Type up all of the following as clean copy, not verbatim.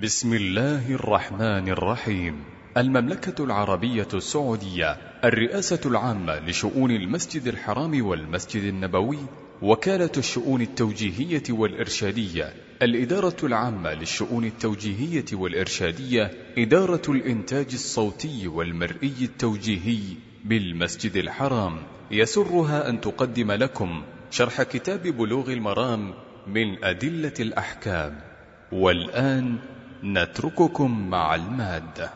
بسم الله الرحمن الرحيم. المملكة العربية السعودية، الرئاسة العامة لشؤون المسجد الحرام والمسجد النبوي، وكالة الشؤون التوجيهية والإرشادية، الإدارة العامة للشؤون التوجيهية والإرشادية، إدارة الإنتاج الصوتي والمرئي التوجيهي بالمسجد الحرام، يسرها أن تقدم لكم شرح كتاب بلوغ المرام من أدلة الأحكام. والآن نترككم مع المادة.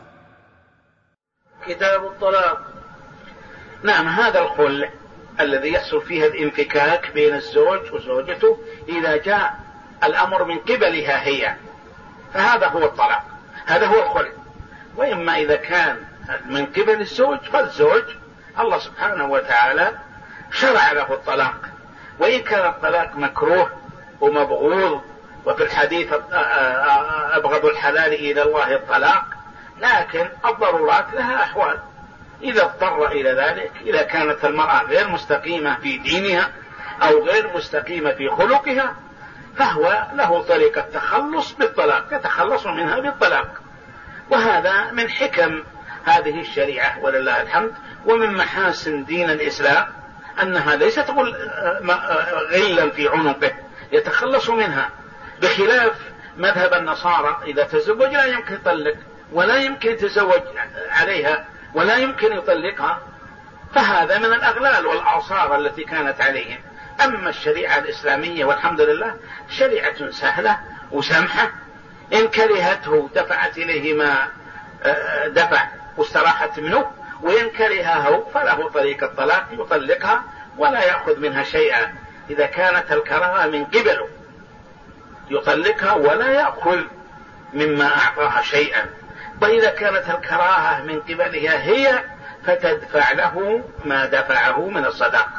كتاب الطلاق. نعم، هذا الخلع الذي يحصل فيه الانفكاك بين الزوج وزوجته إذا جاء الأمر من قبلها هي، فهذا هو الطلاق، هذا هو الخلع. وإما إذا كان من قبل الزوج فالزوج الله سبحانه وتعالى شرع له الطلاق، وإن كان الطلاق مكروه ومبغوض، وفي الحديث أبغض الحلال إلى الله الطلاق، لكن الضرورات لها أحوال. إذا اضطر إلى ذلك، إذا كانت المرأة غير مستقيمة في دينها أو غير مستقيمة في خلقها، فهو له طريقة تخلص بالطلاق، يتخلص منها بالطلاق. وهذا من حكم هذه الشريعة ولله الحمد، ومن محاسن دين الإسلام أنها ليست غلا في عنقه يتخلص منها، بخلاف مذهب النصارى إذا تزوج لا يمكن يطلق، ولا يمكن يتزوج عليها، ولا يمكن يطلقها، فهذا من الأغلال والأعصار التي كانت عليهم. أما الشريعة الإسلامية والحمد لله شريعة سهلة وسمحة، إن كرهته دفعت إليه ما دفع واستراحت منه، وإن كرهه فله طريق الطلاق، يطلقها ولا يأخذ منها شيئا. إذا كانت الكراهة من قبله يطلقها ولا يأخذ مما أعطاها شيئا، وإذا كانت الكراهة من قبلها هي فتدفع له ما دفعه من الصداق.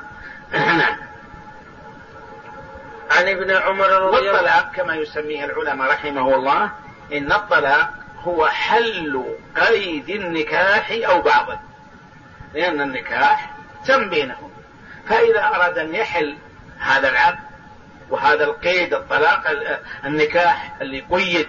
عن ابن عمر رضي الله عنه. والطلاق كما يسميه العلماء رحمه الله، إن الطلاق هو حل قيد النكاح أو بعضه، لأن النكاح تم بينهم، فإذا أراد أن يحل هذا العقد وهذا القيد، الطلاق النكاح اللي قيد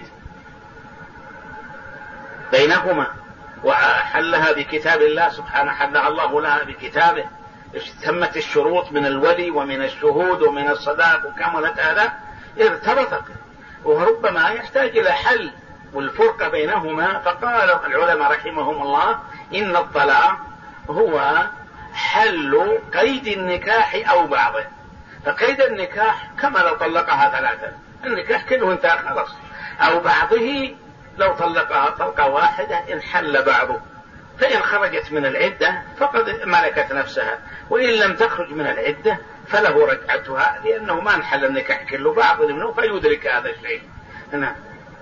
بينهما وحلها بكتاب الله سبحانه، حلها الله لها بكتابه، تمت الشروط من الولي ومن الشهود ومن الصداق وكملت هذا، ارتبطت، وربما يحتاج إلى حل والفرق بينهما. فقال العلماء رحمهم الله إن الطلاق هو حل قيد النكاح أو بعضه. فقيد النكاح كما لو طلقها ثلاثة، النكاح كله انتهى خلاص، أو بعضه لو طلقها طلقة واحدة إن حل بعضه، فإن خرجت من العدة فقد ملكت نفسها، وإن لم تخرج من العدة فله رجعتها، لأنه ما انحل النكاح كله، بعض منه فيدرك هذا الشيء. نعم.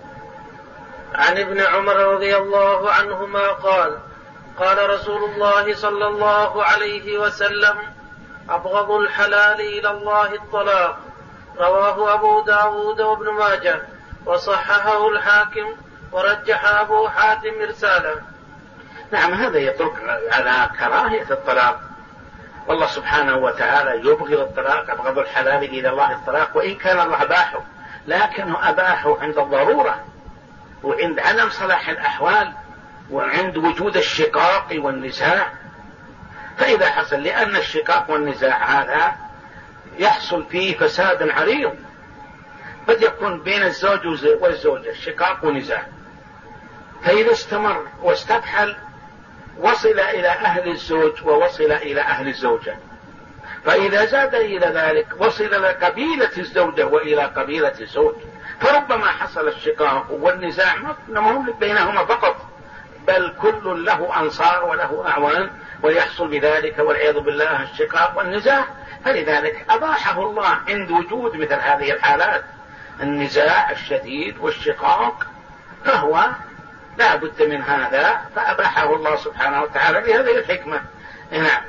عن ابن عمر رضي الله عنهما قال: قال رسول الله صلى الله عليه وسلم: أبغض الحلال إلى الله الطلاق. رواه أبو داود وابن ماجه، وصححه الحاكم، ورجح أبو حاتم إرساله. نعم، هذا يدل على كراهية الطلاق، والله سبحانه وتعالى يبغض الطلاق، أبغض الحلال إلى الله الطلاق، وإن كان الله أباحه، لكنه أباحه عند الضرورة وعند عدم صلاح الأحوال وعند وجود الشقاق والنزاع. فإذا حصل، لأن الشقاق والنزاع هذا يحصل فيه فساد عريض، قد يكون بين الزوج والزوجة شقاق ونزاع، فإذا استمر واستفحل وصل إلى أهل الزوج ووصل إلى أهل الزوجة، فإذا زاد إلى ذلك وصل إلى قبيلة الزوجة وإلى قبيلة الزوج، فربما حصل الشقاق والنزاع ما بينهما فقط، بل كل له أنصار وله أعوان، ويحصل بذلك والعياذ بالله الشقاق والنزاع. فلذلك أباحه الله عند وجود مثل هذه الحالات، النزاع الشديد والشقاق، فهو لا بد من هذا، فأباحه الله سبحانه وتعالى بهذه الحكمة. نعم.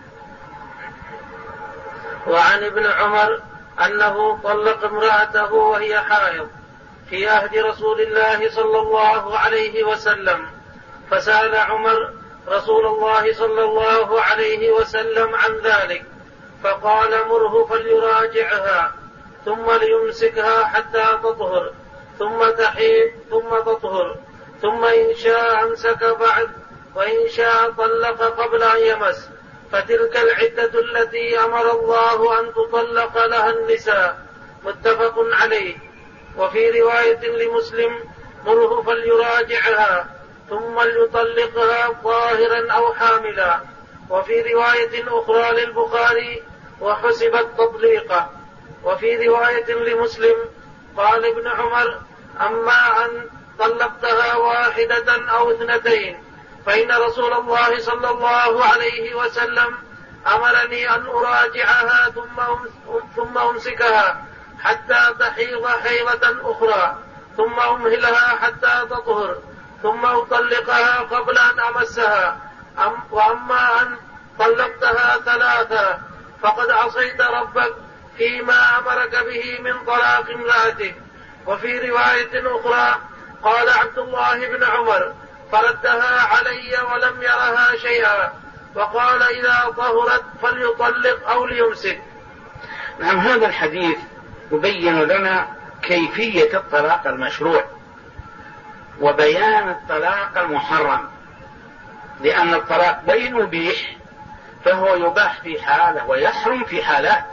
وعن ابن عمر أنه طلق امرأته وهي حائض في عهد رسول الله صلى الله عليه وسلم، فسأل عمر رسول الله صلى الله عليه وسلم عن ذلك، فقال: مره فليراجعها ثم ليمسكها حتى تطهر، ثم تحيض ثم تطهر، ثم إن شاء أمسك بعد، وإن شاء طلق قبل أن يمس، فتلك العدة التي أمر الله أن تطلق لها النساء. متفق عليه. وفي رواية لمسلم: مره فليراجعها ثم ليطلقها طاهرا أو حاملا. وفي رواية أخرى للبخاري: وحسبت تطليقه. وفي رواية لمسلم قال ابن عمر: أما أن طلقتها واحدة أو اثنتين فإن رسول الله صلى الله عليه وسلم أمرني أن أراجعها ثم أمسكها حتى تحيض حيضة أخرى، ثم أمهلها حتى تطهر، ثم أطلقها قبل أن أمسها. وأما أن طلقتها ثلاثة فقد عصيت ربك فيما أمرك به من طلاق امرأتك. وفي رواية أخرى قال عبد الله بن عمر: فردها علي ولم يرها شيئا، وقال: إذا طهرت فليطلق أو ليمسك. نعم، هذا الحديث يبين لنا كيفية الطلاق المشروع وبيان الطلاق المحرم، لأن الطلاق بين يبيح فهو يباح في حالة ويحرم في حالات.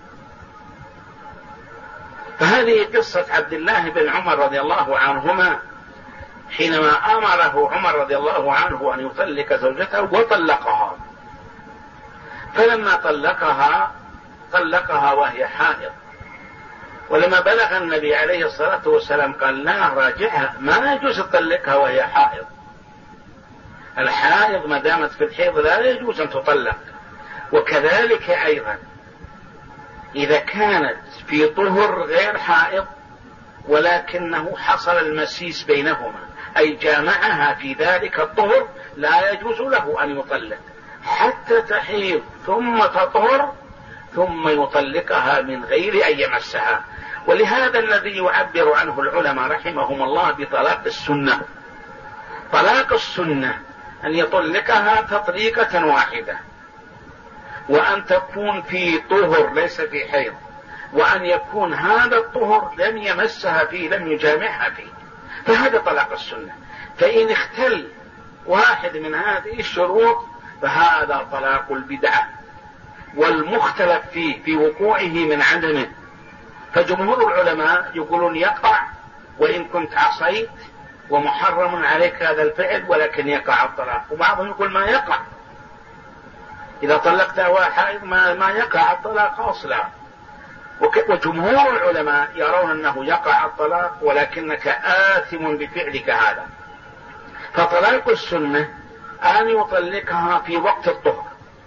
فهذه قصة عبد الله بن عمر رضي الله عنهما حينما أمره عمر رضي الله عنه أن يطلق زوجته وطلقها، فلما طلقها وهي حائض، ولما بلغ النبي عليه الصلاة والسلام قال: لا، راجعها، ما يجوز تطلقها وهي حائض. الحائض ما دامت في الحيض لا يجوز أن تطلق. وكذلك أيضا إذا كانت في طهر غير حائض ولكنه حصل المسيس بينهما، أي جامعها في ذلك الطهر، لا يجوز له أن يطلق حتى تحيض ثم تطهر ثم يطلقها من غير أن يمسها. ولهذا الذي يعبر عنه العلماء رحمهم الله بطلاق السنة. طلاق السنة أن يطلقها تطليقة واحدة، وأن تكون في طهر ليس في حيض، وأن يكون هذا الطهر لم يمسها فيه، لم يجامعها فيه، فهذا طلاق السنة. فإن اختل واحد من هذه الشروط فهذا طلاق البدعة والمختلف فيه في وقوعه من عدمه. فجمهور العلماء يقولون يقع وإن كنت عصيت ومحرم عليك هذا الفعل، ولكن يقع الطلاق. وبعضهم يقول ما يقع، إذا طلقتها وحائض ما يقع الطلاق أصلا. وجمهور العلماء يرون أنه يقع الطلاق ولكنك آثم بفعلك هذا. فطلاق السنة أن يطلقها في وقت الطهر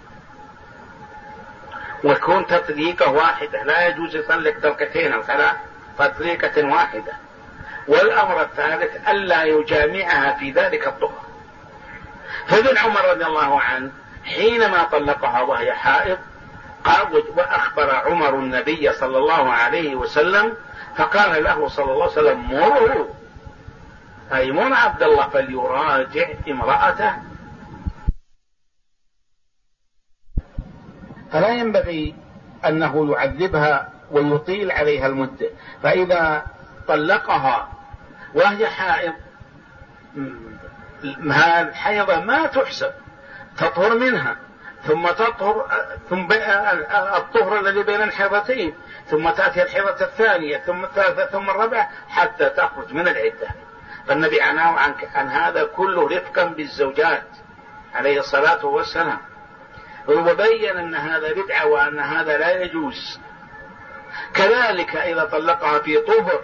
ويكون تطليقة واحدة، لا يجوز يطلق طلقتين أو ثلاث، تطليقة واحدة. والأمر الثالث ألا يجامعها في ذلك الطهر. فابن عمر رضي الله عنه حينما طلقها وهي حائض وأخبر عمر النبي صلى الله عليه وسلم، فقال له صلى الله عليه وسلم: مره، أي مر عبد الله فليراجع امرأته. فلا ينبغي أنه يعذبها ويطيل عليها المدة. فإذا طلقها وهي حائض، الحيضة ما تحسب، تطهر منها ثم تطهر، ثم الطهر الذي بين الحيضتين، ثم تأتي الحيضة الثانية، ثم الثالثة، ثم الرابعة، حتى تخرج من العدة. فالنبي عناه عن هذا كله رفقا بالزوجات عليه الصلاة والسلام، وبين أن هذا بدعة وأن هذا لا يجوز. كذلك إذا طلقها في طهر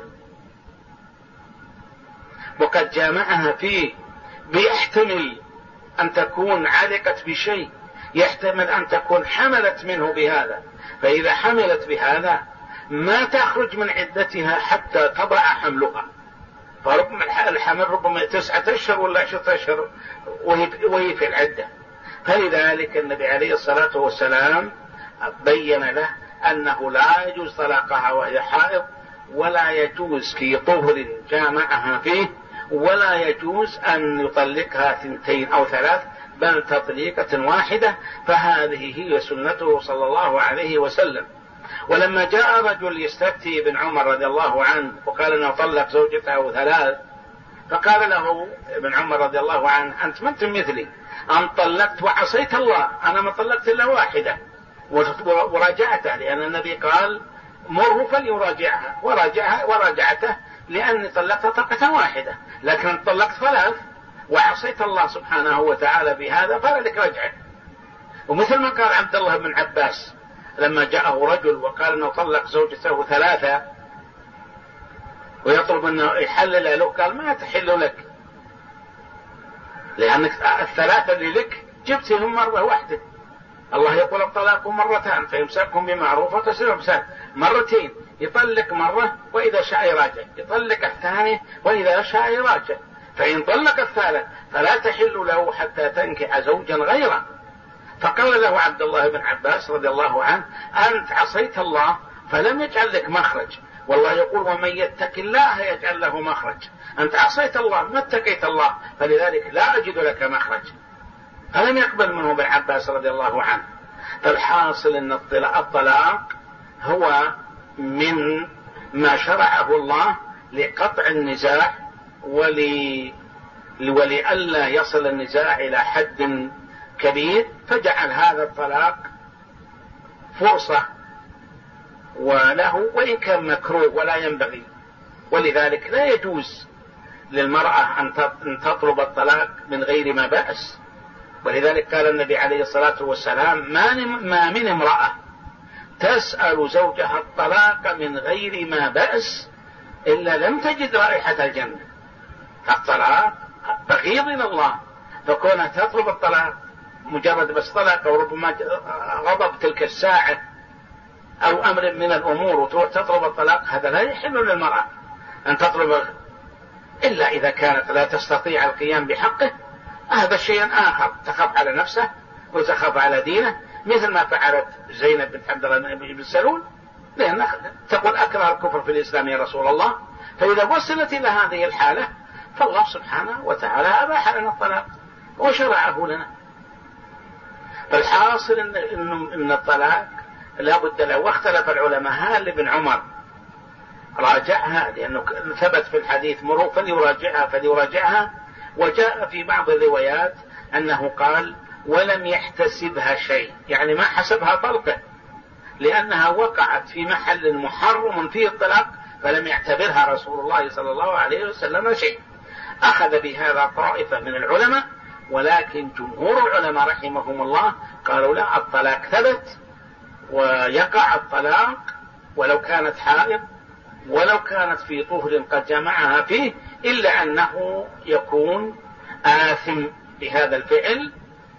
وقد جامعها فيه، بيحتمل أن تكون علقت بشيء، يحتمل أن تكون حملت منه بهذا، فإذا حملت بهذا ما تخرج من عدتها حتى تضع حملها. فربما الحمل ربما 9 أشهر ولا 10 أشهر وهي في العدة. فلذلك النبي عليه الصلاة والسلام بين له أنه لا يجوز طلاقها وهي حائض، ولا يجوز في طهر جامعها فيه، ولا يجوز أن يطلقها 2 أو 3، بل تطليقة واحدة. فهذه هي سنته صلى الله عليه وسلم. ولما جاء رجل يستفتي ابن عمر رضي الله عنه وقال انه طلق زوجته 3، فقال له ابن عمر رضي الله عنه: انت ما انت مثلي، ان طلقت وعصيت الله، انا ما طلقت الا واحده وراجعته، لان النبي قال: مره فليراجعها، وراجعته لاني طلقت طلقه واحده، لكن طلقت 3 وعصيت الله سبحانه وتعالى بهذا فلك رجعه. ومثل ما قال عبد الله بن عباس لما جاءه رجل وقال انه طلق زوجته 3 ويطلب انه يحلل له، قال: ما تحل لك، لانك 3 اللي لك جبتهم مره واحده. الله يقول: الطلاق 2 فيمسكهم بمعروف وتسريح بإحسان. 2 يطلق مرة وإذا شاء يراجع، يطلق الثاني وإذا شاء يراجع، فإن طلق الثالث فلا تحل له حتى تنكح زوجا غيره. فقال له عبد الله بن عباس رضي الله عنه: أنت عصيت الله فلم يجعل لك مخرج، والله يقول: ومن يتق الله يجعل له مخرج. أنت عصيت الله ما اتقيت الله، فلذلك لا أجد لك مخرج. فلم يقبل منه ابن عباس رضي الله عنه. فالحاصل أن الطلاق هو من ما شرعه الله لقطع النزاع ولئلا يصل النزاع إلى حد كبير، فجعل هذا الطلاق فرصة وله، وإن كان مكروه ولا ينبغي. ولذلك لا يجوز للمرأة أن تطلب الطلاق من غير ما بأس. ولذلك قال النبي عليه الصلاة والسلام: ما من امرأة تسأل زوجها الطلاق من غير ما بأس إلا لم تجد رائحة الجنة. الطلاق بغيض إلى الله، فكونها تطلب الطلاق مجرد بس طلاق أو ربما غضب تلك الساعة أو أمر من الأمور وتروح تطلب الطلاق، هذا لا يحل للمرأة أن تطلب إلا إذا كانت لا تستطيع القيام بحقه. هذا شيء آخر، تخاف على نفسه وتخاف على دينه، مثل ما فعلت زينب بنت عبد الله بن سلول، لأن تقول: أكره الكفر في الإسلام يا رسول الله. فإذا وصلت إلى هذه الحالة فالله سبحانه وتعالى أباح لنا الطلاق وشرعه لنا. فالحاصل إن الطلاق لا بد له. واختلف العلماء هل ابن عمر راجعها، لأنه ثبت في الحديث: مروا فليراجعها. وجاء في بعض الروايات أنه قال: ولم يحتسبها شيء، يعني ما حسبها طلقة، لأنها وقعت في محل محرم فيه الطلاق، فلم يعتبرها رسول الله صلى الله عليه وسلم شيء. أخذ بهذا طائفة من العلماء، ولكن جمهور العلماء رحمهم الله قالوا: لا، الطلاق ثبت ويقع الطلاق ولو كانت حائض ولو كانت في طهر قد جمعها فيه، إلا أنه يكون آثم بهذا الفعل،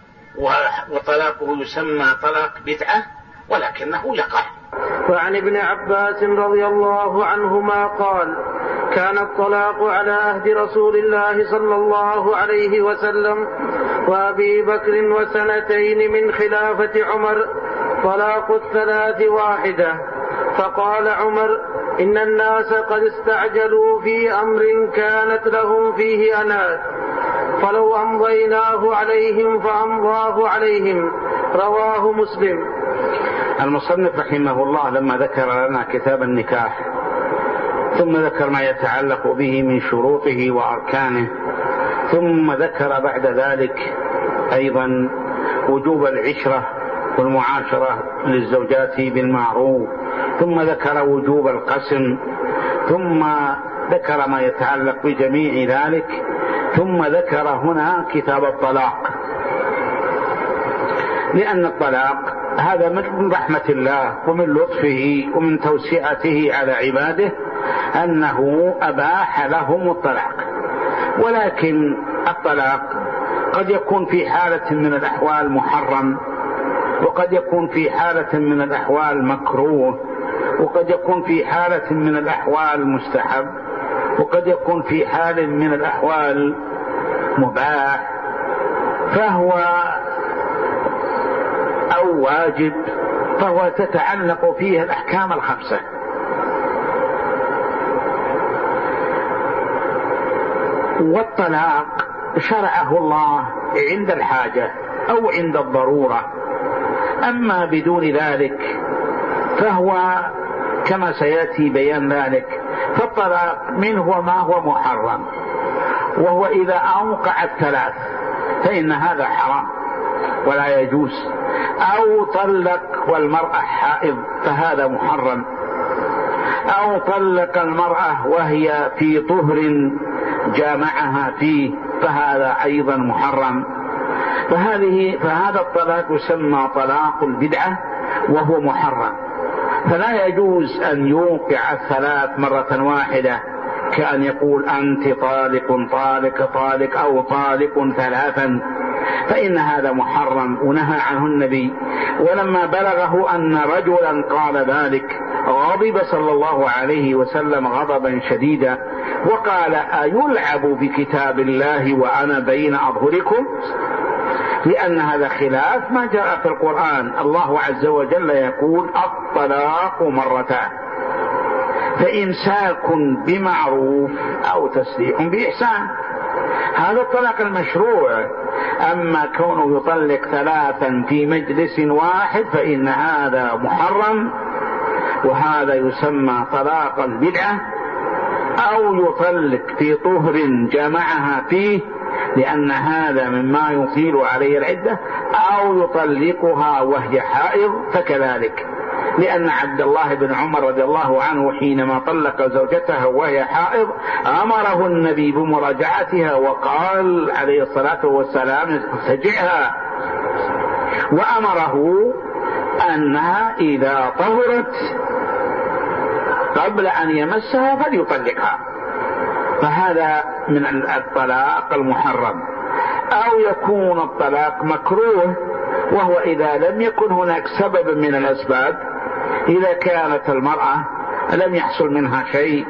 وطلاقه يسمى طلاق بدعة ولكنه يقع. وعن ابن عباس رضي الله عنهما قال: كان الطلاق على عهد رسول الله صلى الله عليه وسلم وأبي بكر 2 من خلافة عمر طلاق 3 واحدة. فقال عمر: إن الناس قد استعجلوا في أمر كانت لهم فيه أنات، فلو أمضيناه عليهم فأمضاه عليهم. رواه مسلم. المصنف رحمه الله لما ذكر لنا كتاب النكاح ثم ذكر ما يتعلق به من شروطه وأركانه، ثم ذكر بعد ذلك أيضا وجوب العشرة والمعاشرة للزوجات بالمعروف، ثم ذكر وجوب القسم، ثم ذكر ما يتعلق بجميع ذلك، ثم ذكر هنا كتاب الطلاق، لأن الطلاق هذا من رحمة الله ومن لطفه ومن توسعته على عباده أنه أباح لهم الطلاق. ولكن الطلاق قد يكون في حالة من الأحوال محرم، وقد يكون في حالة من الأحوال مكروه، وقد يكون في حالة من الأحوال مستحب، وقد يكون في حال من الأحوال مباح، فهو أو واجب، فهو تتعلق فيه الأحكام الخمسة. والطلاق شرعه الله عند الحاجة أو عند الضرورة، أما بدون ذلك فهو كما سيأتي بيان ذلك. فالطلاق منه ما هو محرم، وهو إذا أوقع الثلاث فإن هذا حرام ولا يجوز، أو طلق والمرأة حائض فهذا محرم، أو طلق المرأة وهي في طهر جامعها فيه فهذا أيضا محرم. فهذا الطلاق يسمى طلاق البدعة وهو محرم، فلا يجوز أن يوقع الثلاث مرة واحدة، كأن يقول أنت طالق طالق طالق أو طالق ثلاثا، فإن هذا محرم ونهى عنه النبي. ولما بلغه أن رجلا قال ذلك غضب صلى الله عليه وسلم غضبا شديدا وقال أيلعب بكتاب الله وأنا بين أظهركم، لأن هذا خلاف ما جاء في القرآن. الله عز وجل يقول الطلاق مرتان، فإمساك بمعروف أو تسريح بإحسان، هذا الطلاق المشروع. أما كونه يطلق ثلاثا في مجلس واحد فإن هذا محرم، وهذا يسمى طلاق البدعة. أو يطلق في طهر جمعها فيه، لأن هذا مما يطيل عليه العدة، أو يطلقها وهي حائض فكذلك، لأن عبد الله بن عمر رضي الله عنه حينما طلق زوجته وهي حائض أمره النبي بمراجعتها وقال عليه الصلاة والسلام استرجعها، وأمره أنها إذا طهرت قبل أن يمسها فليطلقها، فهذا من الطلاق المحرم. أو يكون الطلاق مكروه، وهو إذا لم يكن هناك سبب من الأسباب، إذا كانت المرأة لم يحصل منها شيء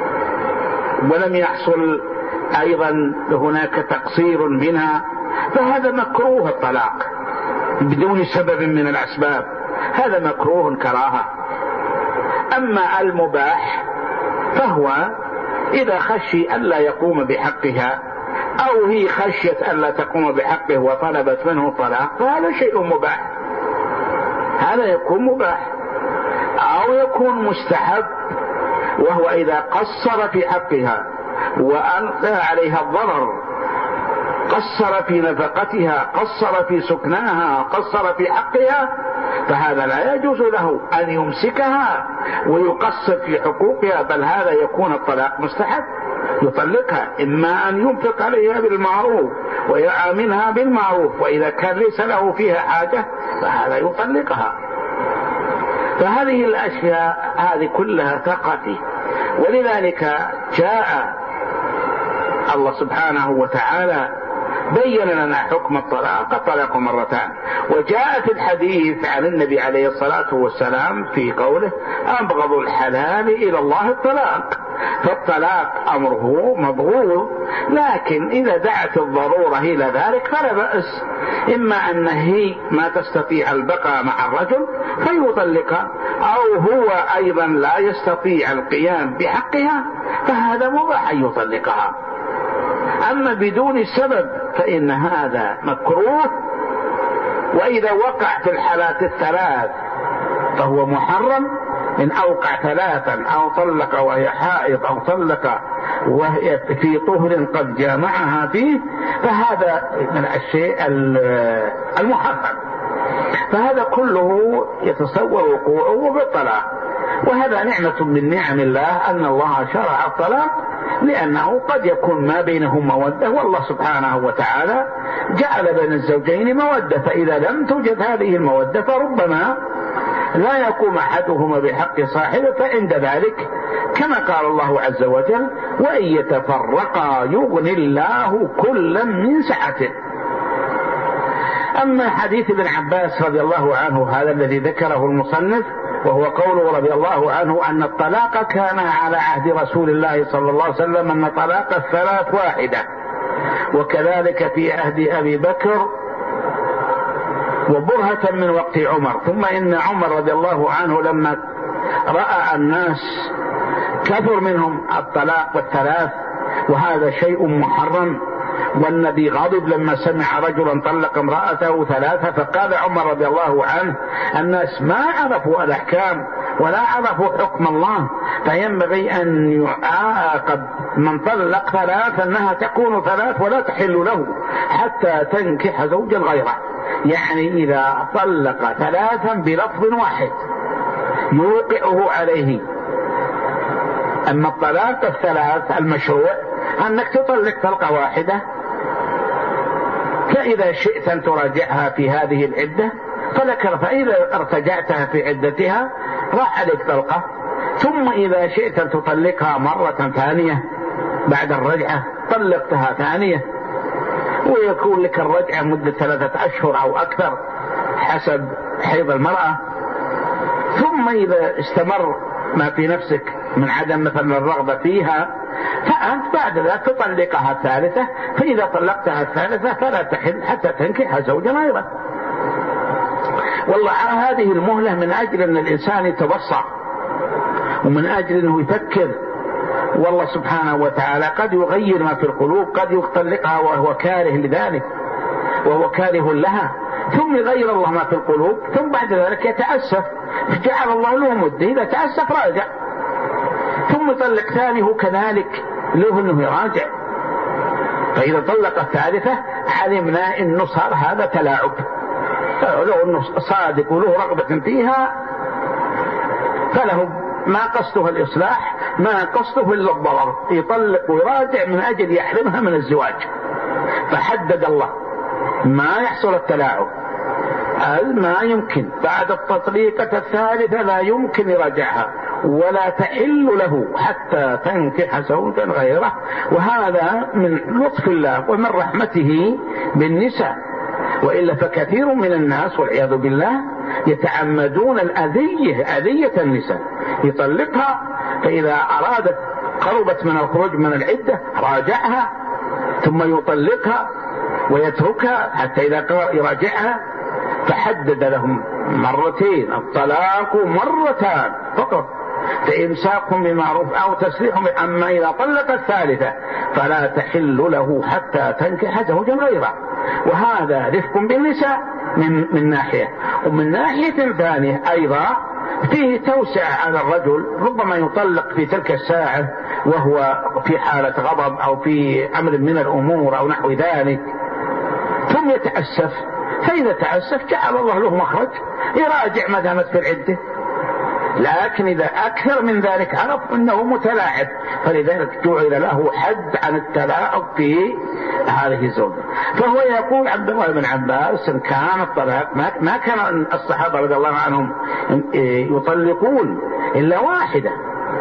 ولم يحصل أيضا هناك تقصير منها فهذا مكروه الطلاق بدون سبب من الأسباب، هذا مكروه كراهة. أما المباح فهو إذا خشي ألا يقوم بحقها أو هي خشيت ألا تقوم بحقه وطلبت منه طلاق فهذا شيء مباح، هذا يكون مباح. أو يكون مستحب، وهو إذا قصر في حقها وألقى عليها الضرر، قصر في نفقتها، قصر في سكناها، قصر في حقها، فهذا لا يجوز له أن يمسكها ويقصر في حقوقها، بل هذا يكون الطلاق مستحب، يطلقها إما أن ينفق عليها بالمعروف ويعاملها بالمعروف، وإذا كان ليس له فيها حاجة فهذا يطلقها. فهذه الأشياء هذه كلها تقضي، ولذلك جاء الله سبحانه وتعالى بين لنا حكم الطلاق مرتان. وجاء في الحديث عن النبي عليه الصلاة والسلام في قوله أبغض الحلال إلى الله الطلاق، فالطلاق أمره مبغوض، لكن إذا دعت الضرورة إلى ذلك فلا بأس، إما أن هي ما تستطيع البقاء مع الرجل فيطلقها، أو هو أيضا لا يستطيع القيام بحقها فهذا مباح أن يطلقها. أما بدون سبب فإن هذا مكروه، وإذا وقع في الحالات الثلاث فهو محرم، إن أوقع ثلاثا أو طلق وهي حائض أو طلق وهي في طهر قد جامعها فيه فهذا من الشيء المحرم، فهذا كله يتصور وقوعه بالطلاق. وهذا نعمة من نعم الله أن الله شرع الطلاق، لأنه قد يكون ما بينهم مودة، والله سبحانه وتعالى جعل بين الزوجين مودة، فإذا لم توجد هذه المودة فربما لا يقوم أحدهما بحق صاحبه، فعند ذلك كما قال الله عز وجل وإن يتفرقا يغني الله كلا من سعته. أما حديث ابن عباس رضي الله عنه هذا الذي ذكره المصنف، وهو قوله رضي الله عنه أن الطلاق كان على عهد رسول الله صلى الله عليه وسلم أن طلاق الثلاث واحدة، وكذلك في عهد أبي بكر وبرهة من وقت عمر. ثم إن عمر رضي الله عنه لما رأى الناس كثر منهم الطلاق والثلاث وهذا شيء محرم، والنبي غضب لما سمع رجلا طلق امرأته ثلاثة، فقال عمر رضي الله عنه الناس ما عرفوا الأحكام ولا عرفوا حكم الله، فينبغي أن يعاقب من طلق ثلاث أنها تكون ثلاث ولا تحل له حتى تنكح زوجا غيره. يعني إذا طلق ثلاثا بلفظ واحد يوقعه عليه. أما الطلاق الثلاث المشروع أنك تطلق طلقة واحدة، فإذا شئت أن تراجعها في هذه العدة فلك، فإذا ارتجعتها في عدتها راح عليك طلقة، ثم إذا شئت أن تطلقها مرة ثانية بعد الرجعة طلقتها ثانية، ويكون لك الرجعة مدة 3 أشهر أو أكثر حسب حيض المرأة. ثم إذا استمر ما في نفسك من عدم مثلا الرغبة فيها فأنت بعد ذلك تطلقها الثالثة، فإذا طلقتها الثالثة فلا تحل حتى تنكح زوجا غيره. والله هذه المهلة من أجل أن الإنسان يتبصر ومن أجل أنه يفكر، والله سبحانه وتعالى قد يغير ما في القلوب، قد يطلقها وهو كاره لذلك وهو كاره لها، ثم يغير الله ما في القلوب، ثم بعد ذلك يتأسف، جعل الله له مدة، إذا تأسف راجع، ثم يطلق ثاني هو كذلك له أنه يراجع. فإذا طلق الثالثة علمنا أنه صار هذا تلاعب، لو أنه صادق وله رغبة فيها فله ما قصده الإصلاح، ما قصده إلا الضرر، يطلق ويراجع من أجل يحرمها من الزواج. فحدد الله ما يحصل التلاعب، ما يمكن بعد التطليقة الثالثة لا يمكن يراجعها ولا تحل له حتى تنكح زوجا غيره. وهذا من لطف الله ومن رحمته بالنساء، وإلا فكثير من الناس والعياذ بالله يتعمدون أذية النساء، يطلقها فإذا أرادت قربت من الخروج من العدة راجعها، ثم يطلقها ويتركها حتى إذا قرر يراجعها. فحدد لهم مرتين، الطلاق مرتان فقط، فإمساك بمعروف أو تسريح. أما إذا طلق الثالثة فلا تحل له حتى تنكح زوجا غيره. وهذا رفق بالنساء من ناحية، ومن ناحية ثانية أيضا فيه توسع على الرجل، ربما يطلق في تلك الساعة وهو في حالة غضب أو في أمر من الأمور أو نحو ذلك، ثم يتأسف، فإذا تأسف جعل الله له مخرج يراجع ما دامت في العدة. لكن إذا أكثر من ذلك عرف أنه متلاعب، فلذلك جعل له حد عن التلاعب في هذه الزوجة. فهو يقول عبد الله بن عباس إن كان الطلاق ما كان الصحابة رضي الله عنهم يطلقون إلا واحدة،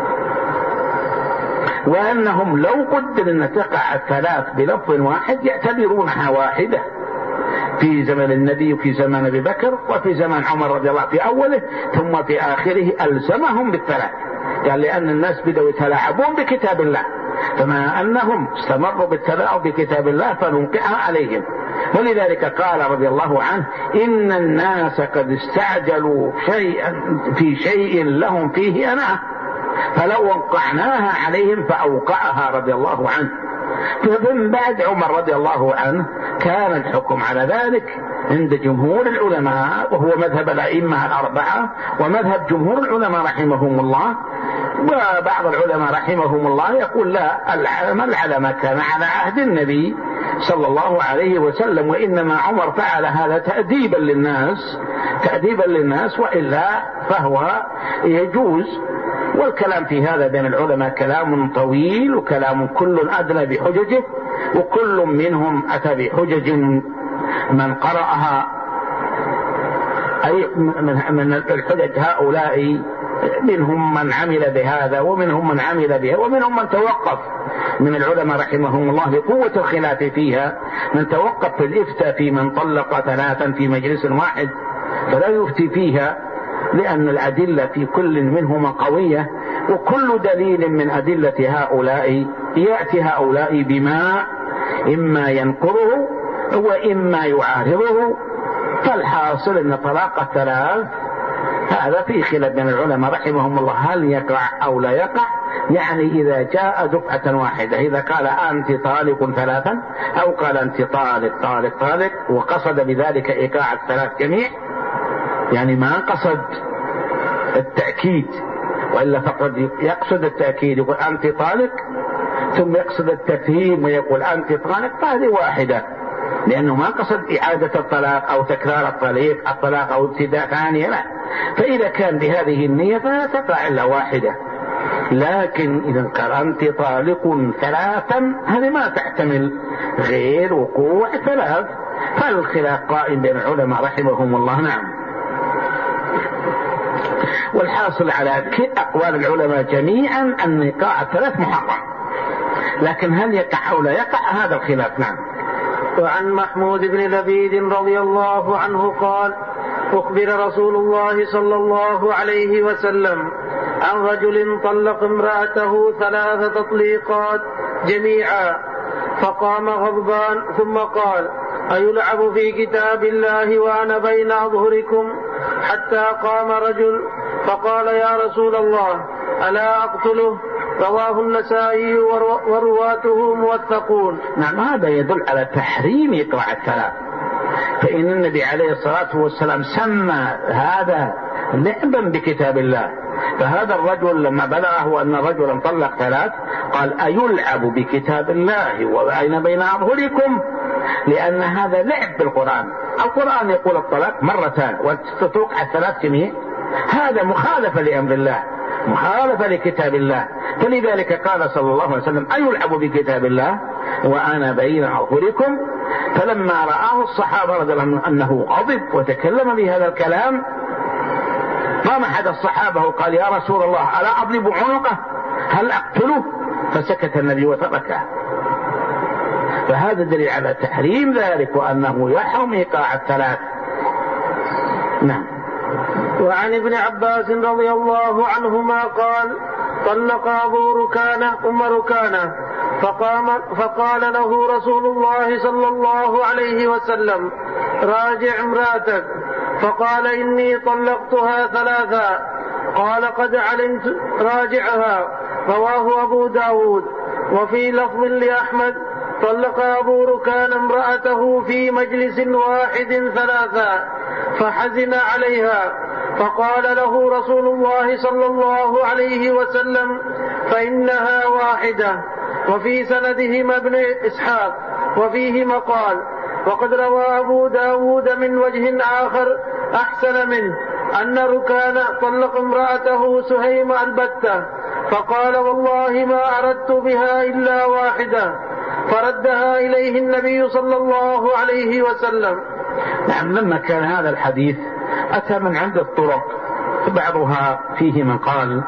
وأنهم لو قدر أن تقع الثلاث بلفظ واحد يعتبرونها واحدة في زمن النبي وفي زمن أبي بكر وفي زمن عمر رضي الله في أوله، ثم في آخره ألزمهم بالثلاث. قال لأن الناس بدأوا يتلاعبون بكتاب الله، فما أنهم استمروا بالتلاعب بكتاب الله فننقعها عليهم. ولذلك قال رضي الله عنه إن الناس قد استعجلوا شيئا في شيء لهم فيه أنا، فلو وقعناها عليهم فأوقعها رضي الله عنه. فمن بعد عمر رضي الله عنه كان الحكم على ذلك عند جمهور العلماء، وهو مذهب الأئمة الأربعة ومذهب جمهور العلماء رحمهم الله. وبعض العلماء رحمهم الله يقول لا، العلماء كان على عهد النبي صلى الله عليه وسلم، وإنما عمر فعل هذا تأديبا للناس، وإلا فهو يجوز. والكلام في هذا بين العلماء كلام طويل، وكلام كل أدلى بحججه، وكل منهم أتى بحجج من قرأها، أي من الحجج هؤلاء منهم من عمل بهذا ومنهم من عمل بها، ومنهم من توقف من العلماء رحمهم الله لقوة الخلاف فيها، من توقف في الإفتاء في من طلق ثلاثا في مجلس واحد فلا يفتي فيها، لأن الأدلة في كل منهما قوية، وكل دليل من أدلة هؤلاء يأتي هؤلاء بما إما ينقضه وإما يعارضه. فالحاصل أن طلاق الثلاث هذا في خلاف بين العلماء رحمهم الله هل يقع أو لا يقع. يعني إذا جاء دفعة واحدة، إذا قال أنت طالق ثلاثا أو قال أنت طالق وقصد بذلك إيقاع الثلاث جميع، يعني ما قصد التأكيد، وإلا فقد يقصد التأكيد يقول أنت طالق، ثم يقصد التفهيم ويقول أنت طالق، فهذه واحدة، لأنه ما قصد إعادة الطلاق أو تكرار الطلاق أو ابتداء ثانية، لا. فإذا كان بهذه النية فلا تقع إلا واحدة. لكن إذا قال أنت طالق ثلاثا، هذه ما تحتمل غير وقوع ثلاث، فالخلاف قائم بين العلماء رحمهم الله. نعم. والحاصل على أقوال العلماء جميعا أن إيقاع الثلاث محرم، لكن هل يقع أو لا يقع هذا الخلاف. نعم. وعن محمود بن لبيد رضي الله عنه قال: أخبر رسول الله صلى الله عليه وسلم عن رجل طلق امرأته 3 تطليقات جميعا، فقام غضبان ثم قال: أيلعب في كتاب الله وأنا بين أظهركم؟ حتى قام رجل فقال: يا رسول الله ألا أقتله؟ رواه النسائي ورواته موثقون. نعم، هذا يدل على تحريم إيقاع الثلاث، فإن النبي عليه الصلاة والسلام سمى هذا لعبا بكتاب الله. فهذا الرجل لما بلغه أن رجلا طلق 3 قال: أيلعب بكتاب الله وأين بين أظهركم؟ لأن هذا لعب بالقرآن. القرآن يقول الطلاق 2 وتتوقع 3 جميع، هذا مخالفة لأمر الله، مخالفة لكتاب الله. فلذلك قال صلى الله عليه وسلم: أيلعب بكتاب الله وأنا بين أظهركم؟ فلما رآه الصحابة رضي الله عنهم أنه غضب وتكلم بهذا الكلام، قام أحد الصحابة وقال: يا رسول الله ألا أضرب عنقه؟ هل أقتله؟ فسكت النبي وتركه. فهذا دليل على تحريم ذلك وأنه يحرم إيقاع الثلاث. نعم. وعن ابن عباس رضي الله عنهما قال: طلق أبو ركانة أم ركانة، فقال له رسول الله صلى الله عليه وسلم: راجع امرأتك. فقال: إني طلقتها 3. قال: قد علمت، راجعها. رواه أبو داود. وفي لفظ لأحمد: طلق أبو ركان امرأته في مجلس واحد 3 فحزن عليها، فقال له رسول الله صلى الله عليه وسلم: فإنها واحدة. وفي سندهما ابن إسحاق وفيه مقال. وقد روى أبو داود من وجه آخر أحسن منه أن ركان طلق امرأته سهيم البتة، فقال: والله ما أردت بها إلا واحدة، فردها إليه النبي صلى الله عليه وسلم. نعم. لما كان هذا الحديث أتى من عدة طرق، بعضها فيه من قال،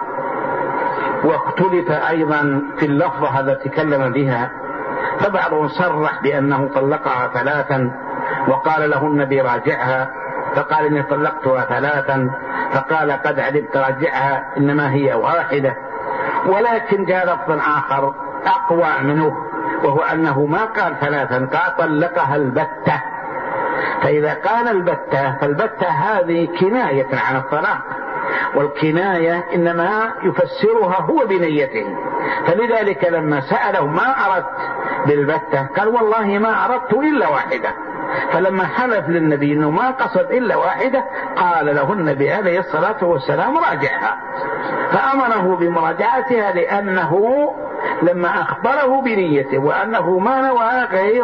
واختلف أيضا في اللفظة التي تكلم بها، فبعضهم صرح بأنه طلقها 3 وقال له النبي: راجعها، فقال: إني طلقتها 3. فقال: قد علمت، راجعها، إنما هي واحدة. ولكن جاء لفظ آخر أقوى منه، وهو أنه ما قال 3، قال: طلقها البتة. فإذا قال البتة فالبتة هذه كناية عن الطلاق، والكناية إنما يفسرها هو بنيته. فلذلك لما سأله: ما أردت بالبتة؟ قال: والله ما أردت إلا واحدة. فلما حلف للنبي أنه ما قصد إلا واحدة، قال له النبي عليه الصلاة والسلام: راجعها. فأمره بمراجعتها، لأنه لما أخبره بنيته وأنه ما نوى غير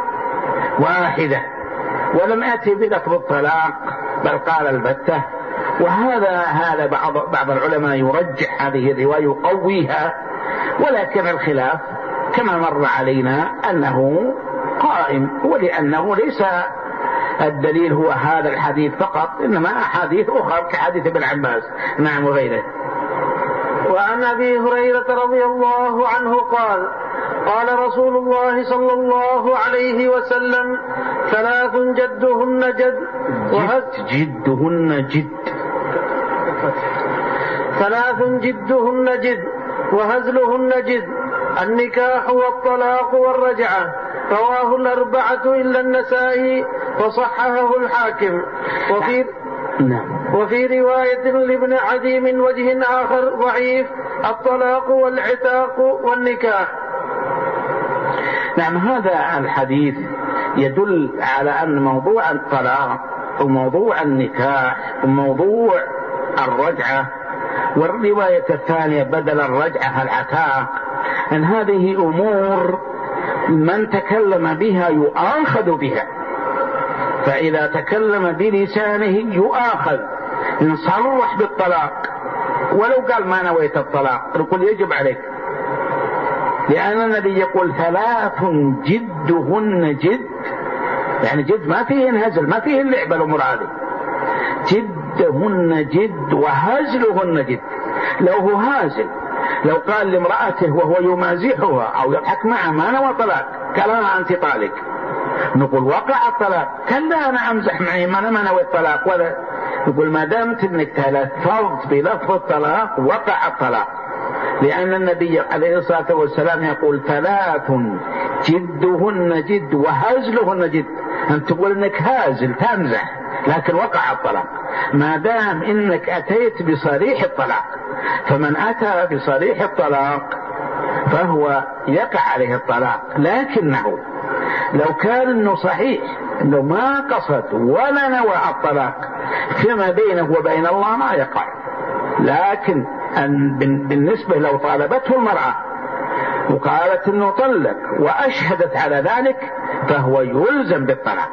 واحدة، ولم يأتي بلفظ الطلاق بل قال البتة. وهذا بعض العلماء يرجح هذه الرواية يقويها، ولكن الخلاف كما مر علينا أنه قائم، ولأنه ليس الدليل هو هذا الحديث فقط، إنما أحاديث أخرى كحديث ابن عباس. نعم. وغيره. وعن أبي هريرة رضي الله عنه قال: قال رسول الله صلى الله عليه وسلم: 3 جدهن جد جدهن جد 3 جدهن جد وهزلهن جد: النكاح والطلاق والرجعة. رواه 4 إلا النسائي وصححه الحاكم. وفي رواية لابن عدي من وجه آخر ضعيف: الطلاق والعتاق والنكاح. نعم. هذا الحديث يدل على أن موضوع الطلاق وموضوع النكاح وموضوع الرجعة، والرواية الثانية بدل الرجعة العتاق، أن هذه أمور من تكلم بها يؤاخذ بها. فإذا تكلم بلسانه يؤاخذ إن صرح بالطلاق، ولو قال ما نويت الطلاق نقول يجب عليك، لأن النبي يقول 3 جدهن جد، يعني جد ما فيه هزل، ما فيه اللعبة المرادة، جدهن جد وهزلهن جد. لو هو هازل، لو قال لامرأته وهو يمازحها أو يضحك معها ما نوى طلاق، قال أنا أنت طالق، نقول وقع الطلاق. كلا أنا أمزح معي ما نوى الطلاق، ولا نقول ما دامت انك تلفظت بلفظ الطلاق وقع الطلاق، لأن النبي عليه الصلاة والسلام يقول 3 جدهن جد وهزلهن جد. أنت تقول انك هازل تمزح لكن وقع الطلاق، ما دام انك أتيت بصريح الطلاق. فمن أتى بصريح الطلاق فهو يقع عليه الطلاق، لكنه لو كان انه صحيح انه ما قصد ولا نوى الطلاق فيما بينه وبين الله ما يقع. لكن بالنسبة لو طالبته المرأة وقالت انه طلق واشهدت على ذلك فهو يلزم بالطلاق،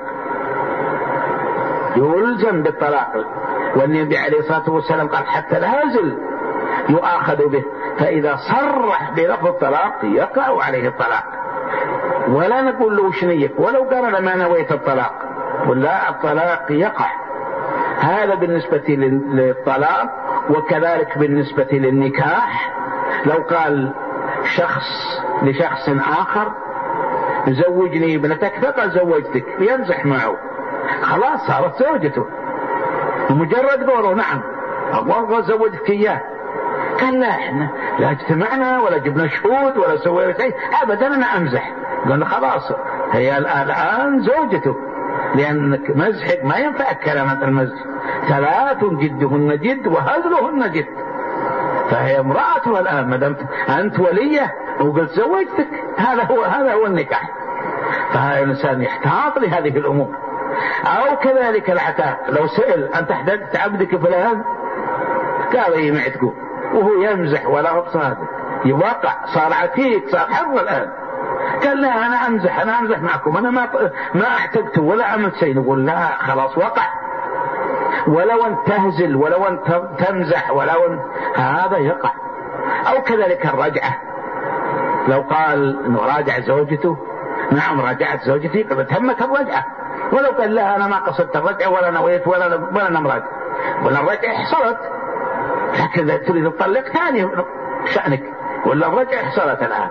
يلزم بالطلاق. والنبي عليه الصلاة والسلام قال حتى الهازل يؤاخذ به، فإذا صرح بلفظ الطلاق يقع عليه الطلاق، ولا نقول له شنيك ولو قال ما نويت الطلاق، ولا الطلاق يقع. هذا بالنسبة للطلاق. وكذلك بالنسبة للنكاح، لو قال شخص لشخص آخر زوجني ابنتك فقال زوجتك يمزح معه، خلاص صارت زوجته، مجرد قوله نعم أبغى زوجتك إياه، قال لا احنا لا اجتمعنا ولا جبنا شهود ولا سوينا شيء ابدا انا امزح، قال خلاص هي الان زوجته، لانك مزحك ما ينفع كلمة المزح. 3 جدهن جد وهزلهن جد، فهي امرأته الان ما دمت انت وليه وقلت زوجتك، هذا هو النكاح. فهذا الانسان يحتاط لهذه الامور. او كذلك العتاق، لو سئل انت احدثت عبدك فلان قال ايه معتكم وهو يمزح ولا هو صادق، يوقع، صار عتيق، صار حر الآن. قال لا أنا أمزح معكم، أنا ما احتجت ولا عملت شيء، نقول لا خلاص وقع. ولو أن تهزل ولو أن تمزح ولو أن هذا يقع. أو كذلك الرجعة، لو قال إنه راجع زوجته، نعم راجعت زوجتي، قد تمت الرجعة، ولو قال لا أنا ما قصدت الرجعة ولا نويت ولا نمرج، ولا الرجعة حصلت، لكن إذا تريد تطلق ثاني شأنك، ولا الرجعة حصلت الآن.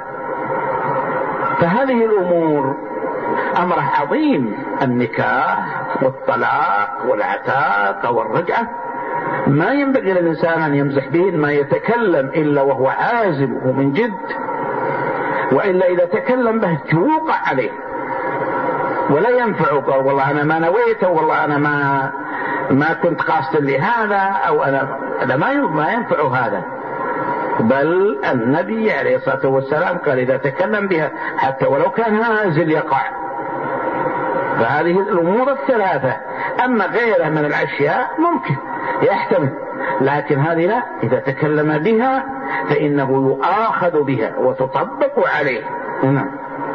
فهذه الأمور أمره عظيم، النكاح والطلاق والعتاق والرجعة ما ينبغي للإنسان أن يمزح به، ما يتكلم إلا وهو عازم ومن جد، وإلا إذا تكلم به توقع عليه ولا ينفعك، والله أنا ما نويت، والله أنا ما كنت قاصد لهذا، أو أنا ما ينفع هذا. بل النبي عليه الصلاة والسلام قال إذا تكلم بها حتى ولو كان هازل يقع. فهذه الأمور الثلاثة. أما غيرها من الأشياء ممكن يحتمل، لكن هذه لا، إذا تكلم بها فإنه يؤاخذ بها وتطبق عليه. نعم.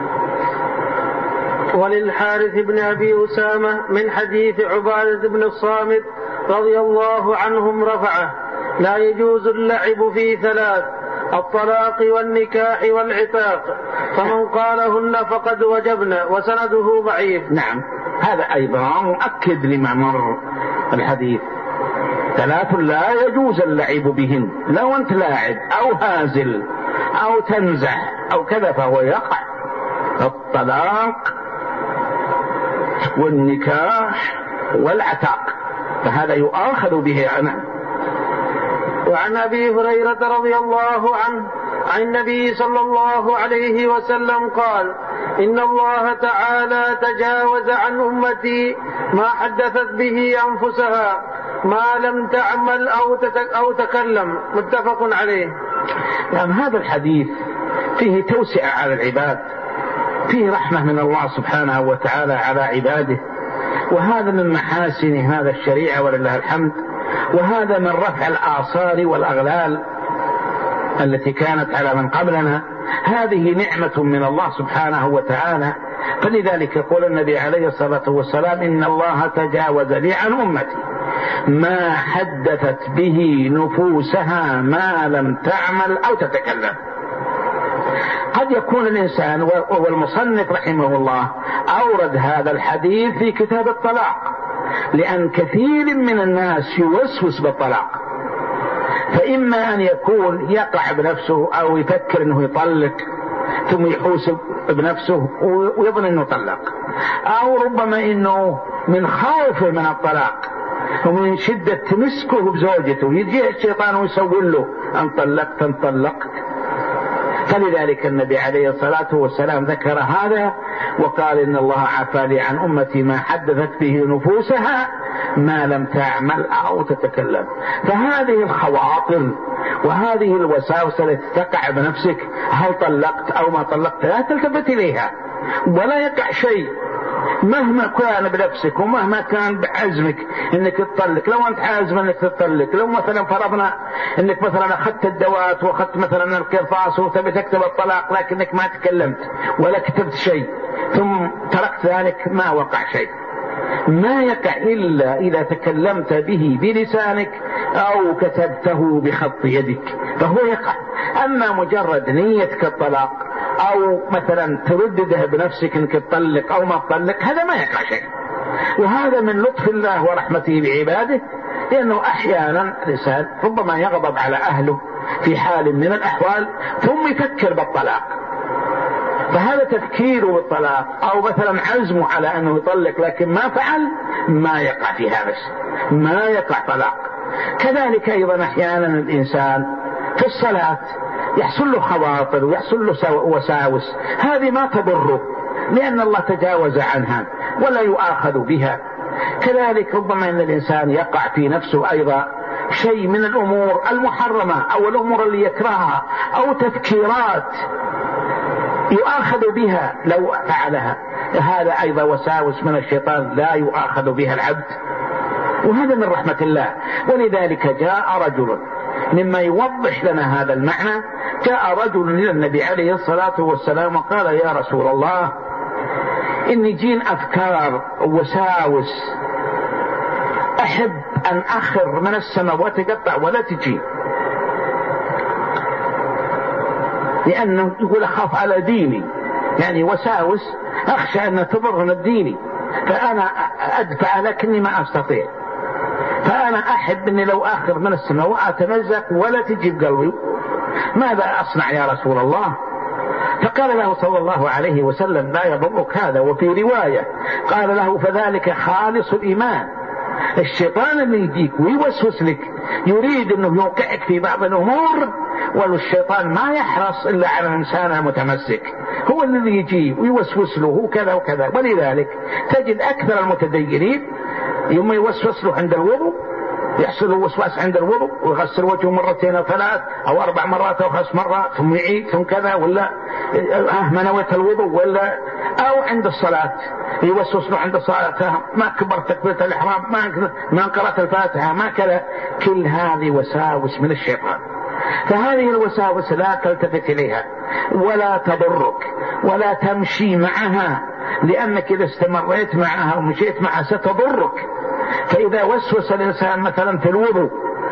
وللحارث بن أبي أسامة من حديث عبادة بن الصامت رضي الله عنهم رفعه: لا يجوز اللعب في 3: الطلاق والنكاح والعتاق، فمن قالهن فقد وجبن، وسنده ضعيف. نعم، هذا أيضا مؤكد لما مر الحديث. 3 لا يجوز اللعب بهن، لو أنت لاعب أو هازل أو تمزح أو كذا فهو يقع: الطلاق والنكاح والعتاق، فهذا يؤاخذ به عنه. وعن أبي هريرة رضي الله عنه عن النبي صلى الله عليه وسلم قال: إن الله تعالى تجاوز عن أمتي ما حدثت به أنفسها ما لم تعمل أو تكلم. متفق عليه. يعني هذا الحديث فيه توسعة على العباد، فيه رحمة من الله سبحانه وتعالى على عباده، وهذا من محاسن هذا الشريعة ولله الحمد. وهذا من رفع الآثار والأغلال التي كانت على من قبلنا. هذه نعمة من الله سبحانه وتعالى. فلذلك يقول النبي عليه الصلاة والسلام: إن الله تجاوز لي عن أمتي ما حدثت به نفوسها ما لم تعمل أو تتكلم. قد يكون الإنسان، والمصنف رحمه الله أورد هذا الحديث في كتاب الطلاق، لأن كثير من الناس يوسوس بالطلاق، فإما أن يكون يقع بنفسه أو يفكر أنه يطلق ثم يحوس بنفسه ويظن أنه طلق، أو ربما أنه من خوفه من الطلاق ومن شدة تمسكه بزوجته يجي الشيطان ويسول له: أن طلقت أن طلقت. فلذلك النبي عليه الصلاة والسلام ذكر هذا وقال: إن الله عفى لي عن أمتي ما حدثت به نفوسها ما لم تعمل أو تتكلم. فهذه الخواطر وهذه الوساوس التي تقع بنفسك، هل طلقت أو ما طلقت، لا تلتفت إليها ولا يقع شيء مهما كان بنفسك ومهما كان بعزمك انك تطلق. لو انت عازم انك تطلق، لو مثلا فرضنا انك مثلا اخذت الدواء واخذت مثلا القرطاس وتبي تكتب الطلاق لكنك ما تكلمت ولا كتبت شيء ثم تركت ذلك، ما وقع شيء. ما يقع إلا إذا تكلمت به بلسانك أو كتبته بخط يدك فهو يقع. أما مجرد نيتك الطلاق أو مثلا تردده بنفسك إنك تطلق أو ما تطلق، هذا ما يقع شيء. وهذا من لطف الله ورحمته بعباده، لأنه أحيانا الإنسان ربما يغضب على أهله في حال من الأحوال ثم يفكر بالطلاق، فهذا تفكيره بالطلاق أو مثلا عزمه على أنه يطلق لكن ما فعل، ما يقع في هذا الشيء، ما يقع طلاق. كذلك أيضا أحيانا الإنسان في الصلاة يحصل له خواطر ويحصل له وساوس، هذه ما تضره لأن الله تجاوز عنها ولا يؤاخذ بها. كذلك ربما أن الإنسان يقع في نفسه أيضا شيء من الأمور المحرمة أو الأمور اللي يكرهها أو تفكيرات يؤاخذ بها لو فعلها، هذا أيضا وساوس من الشيطان لا يؤاخذ بها العبد، وهذا من رحمة الله. ولذلك جاء رجل، مما يوضح لنا هذا المعنى، جاء رجل إلى النبي عليه الصلاة والسلام وقال: يا رسول الله، إني جين أفكار وساوس أحب أن أخر من السماء وتقطع ولا تجي، لأنه يقول أخاف على ديني، يعني وساوس أخشى أن تضر ديني، فأنا أدفع لكني ما أستطيع، فأنا أحب أني لو آخر من السماء وأتمزق ولا تجي بقلبي، ماذا أصنع يا رسول الله؟ فقال له صلى الله عليه وسلم: لا يضرك هذا. وفي رواية قال له: فذلك خالص الإيمان. الشيطان اللي يجيك ويوسوس لك يريد أنه يوقعك في بعض الأمور، والشيطان ما يحرص إلا على الإنسان المتمسك، هو الذي يجي ويوسوس له كذا وكذا. ولذلك تجد أكثر المتدينين يوم يوسوس له عند الوضوء يحصل له وسواس عند الوضوء ويغسل وجهه مرتين أو 3 أو 4 مرات أو 5 مرات ثم يعيد ثم كذا، ولا ما نويت الوضوء، ولا أو عند الصلاة يوسوس له عند الصلاة ما كبرت تكبيرة الإحرام، ما قرأت الفاتحة، ما كذا. كل هذه وساوس من الشيطان. فهذه الوساوس لا تلتفت إليها ولا تضرك ولا تمشي معها، لأنك إذا استمريت معها ومشيت معها ستضرك. فإذا وسوس الإنسان مثلا في الوضوء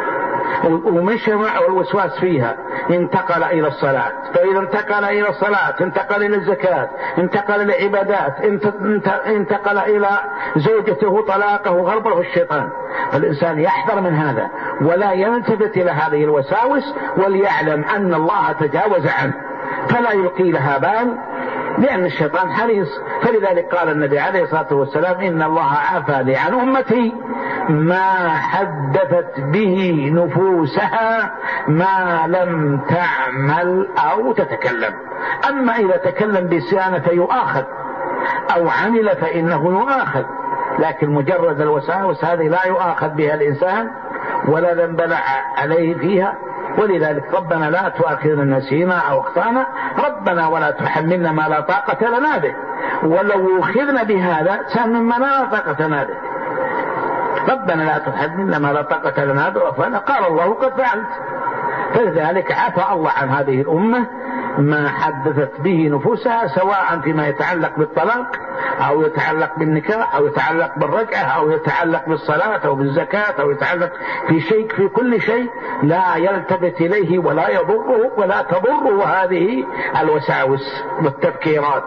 ومشى معه الوسواس فيها انتقل إلى الصلاة، فإذا انتقل إلى الصلاة انتقل إلى الزكاة، انتقل إلى العبادات، انتقل إلى زوجته طلاقه غربه الشيطان. فالإنسان يحذر من هذا ولا يلتفت إلى هذه الوساوس، وليعلم أن الله تجاوز عنه فلا يلقي لها بال، لأن الشيطان حريص. فلذلك قال النبي عليه الصلاة والسلام: إن الله عفى لي عن أمتي ما حدثت به نفوسها ما لم تعمل أو تتكلم. أما إذا تكلم بلسانه فيؤاخذ أو عمل فإنه يؤاخذ، لكن مجرد الوساوس هذه لا يؤاخذ بها الإنسان ولا ذنب عليه فيها. ولذلك ربنا لا تؤاخذنا إن نسينا أو أخطأنا، ربنا ولا تحملنا ما لا طاقة لنا به، ولو أخذنا بهذا سمما لا طاقة لنا به. ربنا لا تحملنا ما لا طاقة لنا به، قال الله قد فعلت. فلذلك عفى الله عن هذه الأمة ما حدثت به نفوسها، سواء فيما يتعلق بالطلاق أو يتعلق بالنكاح أو يتعلق بالرجعة أو يتعلق بالصلاة أو بالزكاة أو يتعلق في شيء، في كل شيء لا يلتفت إليه ولا يضره ولا تضره هذه الوساوس والتفكيرات.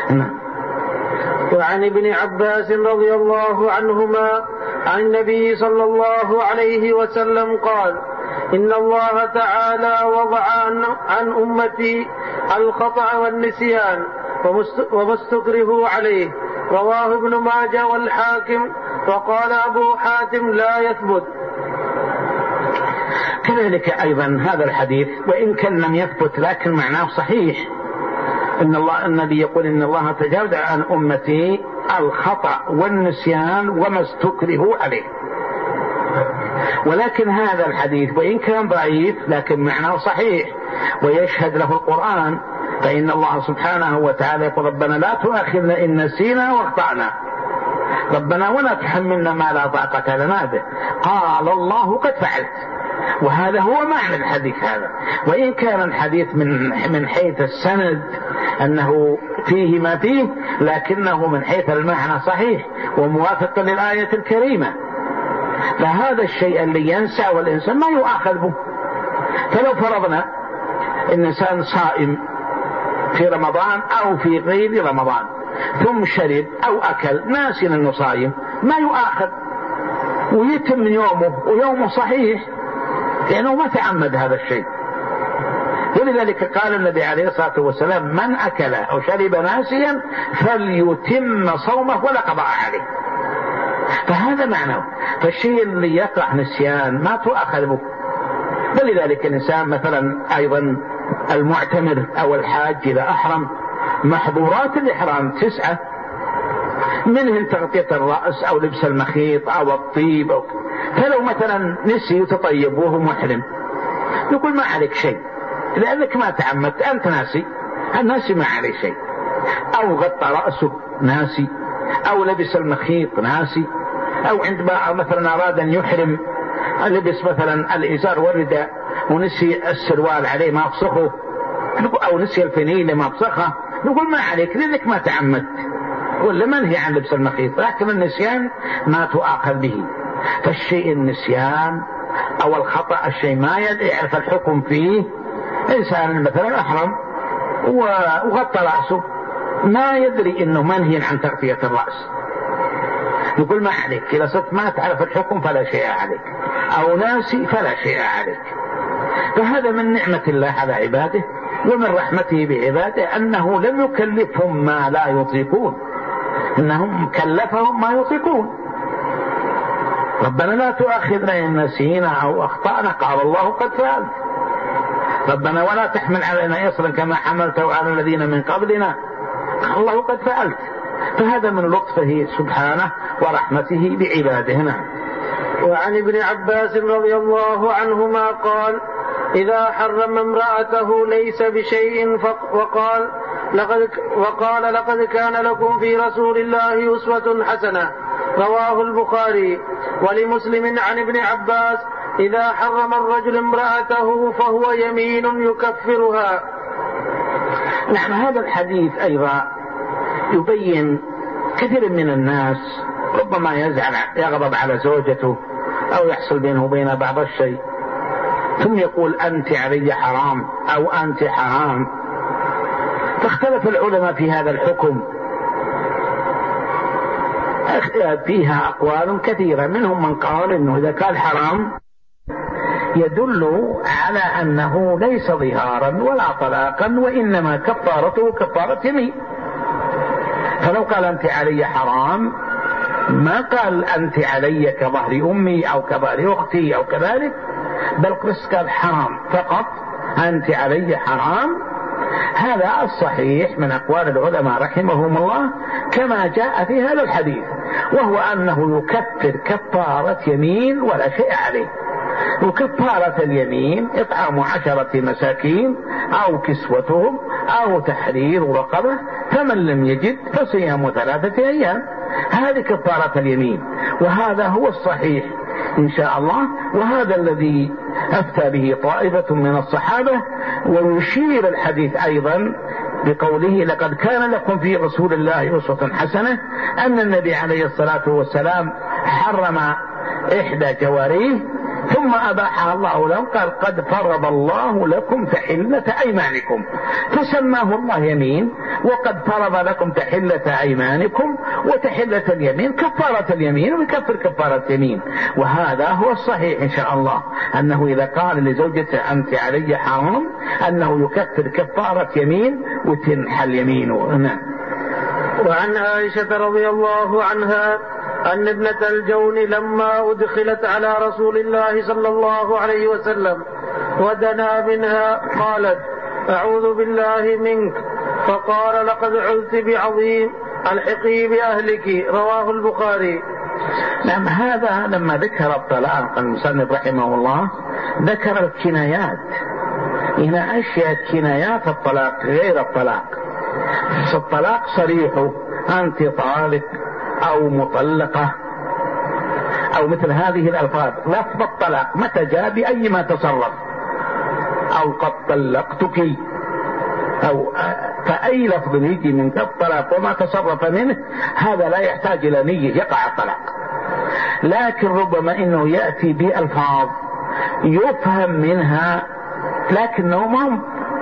وعن ابن عباس رضي الله عنهما عن النبي صلى الله عليه وسلم قال: إن الله تعالى وضع عن أمتي الخطأ والنسيان وما استكرهوا عليه. رواه ابن ماجه والحاكم، وقال أبو حاتم لا يثبت. كذلك أيضا هذا الحديث وإن كان لم يثبت لكن معناه صحيح. النبي يقول: إن الله تجاوز عن أمتي الخطأ والنسيان وما استكرهوا عليه. ولكن هذا الحديث وإن كان ضعيف لكن معناه صحيح ويشهد له القرآن، فإن الله سبحانه وتعالى يقول: ربنا لا تؤاخذنا إن نسينا واخطأنا، ربنا ولا تحملنا ما لا طاقة لنا به، قال الله قد فعلت. وهذا هو معنى الحديث هذا. وإن كان الحديث من حيث السند أنه فيه ما فيه، لكنه من حيث المعنى صحيح وموافق للآية الكريمة. فهذا الشيء اللي ينسى والإنسان ما يؤاخذ به. فلو فرضنا الإنسان صائم في رمضان أو في غير رمضان ثم شرب أو أكل ناسي أنه صائم، ما يؤاخذ ويتم يومه ويومه صحيح لأنه ما تعمد هذا الشيء. ولذلك قال النبي عليه الصلاة والسلام: من أكل أو شرب ناسيا فليتم صومه ولا قضاء عليه. فهذا معناه. فالشيء اللي يقع نسيان ما تؤاخذ به. ولذلك الإنسان مثلا أيضا المعتمر أو الحاج إذا أحرم، محظورات الإحرام 9، منهم تغطية الرأس أو لبس المخيط أو الطيب فلو مثلا نسي يتطيب وهو محرم نقول ما عليك شيء لأنك ما تعمدت، أنت ناسي، الناسي ما عليه شيء. أو غطى رأسه ناسي، أو لبس المخيط ناسي، أو عندما مثلا أراد أن يحرم لبس مثلا الإزار والرداء ونسي السروال عليه ما أفسخه، أو نسي الفنيل ما أفسخه، نقول ما عليك لأنك ما تعمدت ولا منهي عن لبس المخيط. لكن النسيان ما تؤاخذ به. فالشيء النسيان أو الخطأ الشيء ما يعرف الحكم فيه. إنسان مثلا أحرم وغطى رأسه ما يدري أنه منهي عن تغطية الرأس، نقول ما عليك. إذا صرت ما تعرف الحكم فلا شيء عليك، أو ناسي فلا شيء عليك. فهذا من نعمة الله على عباده ومن رحمته بعباده أنه لم يكلفهم ما لا يطيقون، إنهم كلفهم ما يطيقون. ربنا لا تؤاخذنا إن نسينا أو أخطأنا، قال الله قد فعلت. ربنا ولا تحمل علينا إصرا كما حملته على الذين من قبلنا، قال الله قد فعلت. فهذا من لطفه سبحانه ورحمته بعباده. وعن ابن عباس رضي الله عنهما قال: إذا حرم امرأته ليس بشيء وقال لقد كان لكم في رسول الله أسوة حسنة. رواه البخاري. ولمسلم عن ابن عباس: إذا حرم الرجل امرأته فهو يمين يكفرها. نعم، هذا الحديث أيضا يبين كثير من الناس ربما يغضب على زوجته أو يحصل بينه وبين بعض الشيء ثم يقول أنت علي حرام أو أنت حرام. فاختلف العلماء في هذا الحكم، فيها أقوال كثيرة. منهم من قال إنه إذا كان حرام يدل على أنه ليس ظهارا ولا طلاقا، وإنما كفارته كفارة يمين. فلو قال أنت علي حرام ما قال أنت علي كظهر أمي أو كظهر أختي أو كذلك، بل قال حرام فقط، أنت علي حرام. هذا الصحيح من أقوال العلماء رحمهم الله كما جاء في هذا الحديث، وهو أنه يكفر كفارة يمين ولا شيء عليه. وكفارة اليمين إطعام 10 مساكين أو كسوتهم أو تحرير رقبة، فمن لم يجد فصيام 3 أيام. هذه كفارة اليمين. وهذا هو الصحيح إن شاء الله، وهذا الذي أفتى به طائفة من الصحابة. ويشير الحديث أيضا بقوله لقد كان لكم في رسول الله أسوة حسنة، أن النبي عليه الصلاة والسلام حرم إحدى جواريه ثم أباحها الله لهم، قال قد فرض الله لكم تحلة أيمانكم، فسماه الله يمين، وقد فرض لكم تحلة أيمانكم، وتحلة اليمين كفارة اليمين ويكفر كفارة اليمين. وهذا هو الصحيح إن شاء الله، أنه إذا قال لزوجته أنت علي حرام أنه يكفر كفارة يمين وتنحل يمينه. نعم. وعن عائشة رضي الله عنها أن ابنة الجون لما أدخلت على رسول الله صلى الله عليه وسلم ودنا منها قالت أعوذ بالله منك، فقال لقد عذت بعظيم الحقي بأهلك، رواه البخاري. نعم. هذا لما ذكر الطلاق المصنف رحمه الله ذكر الكنايات، هنا أشياء كنايات الطلاق غير الطلاق. الطلاق صريح أنت طالق أو مطلقة أو مثل هذه الألفاظ. لفظ الطلاق متى جاء بأي ما تصرف، أو قد طلقتك، أو فأي لفظ يجي من الطلاق وما تصرف منه هذا لا يحتاج إلى نية يقع الطلاق. لكن ربما إنه يأتي بألفاظ يفهم منها لكنه ما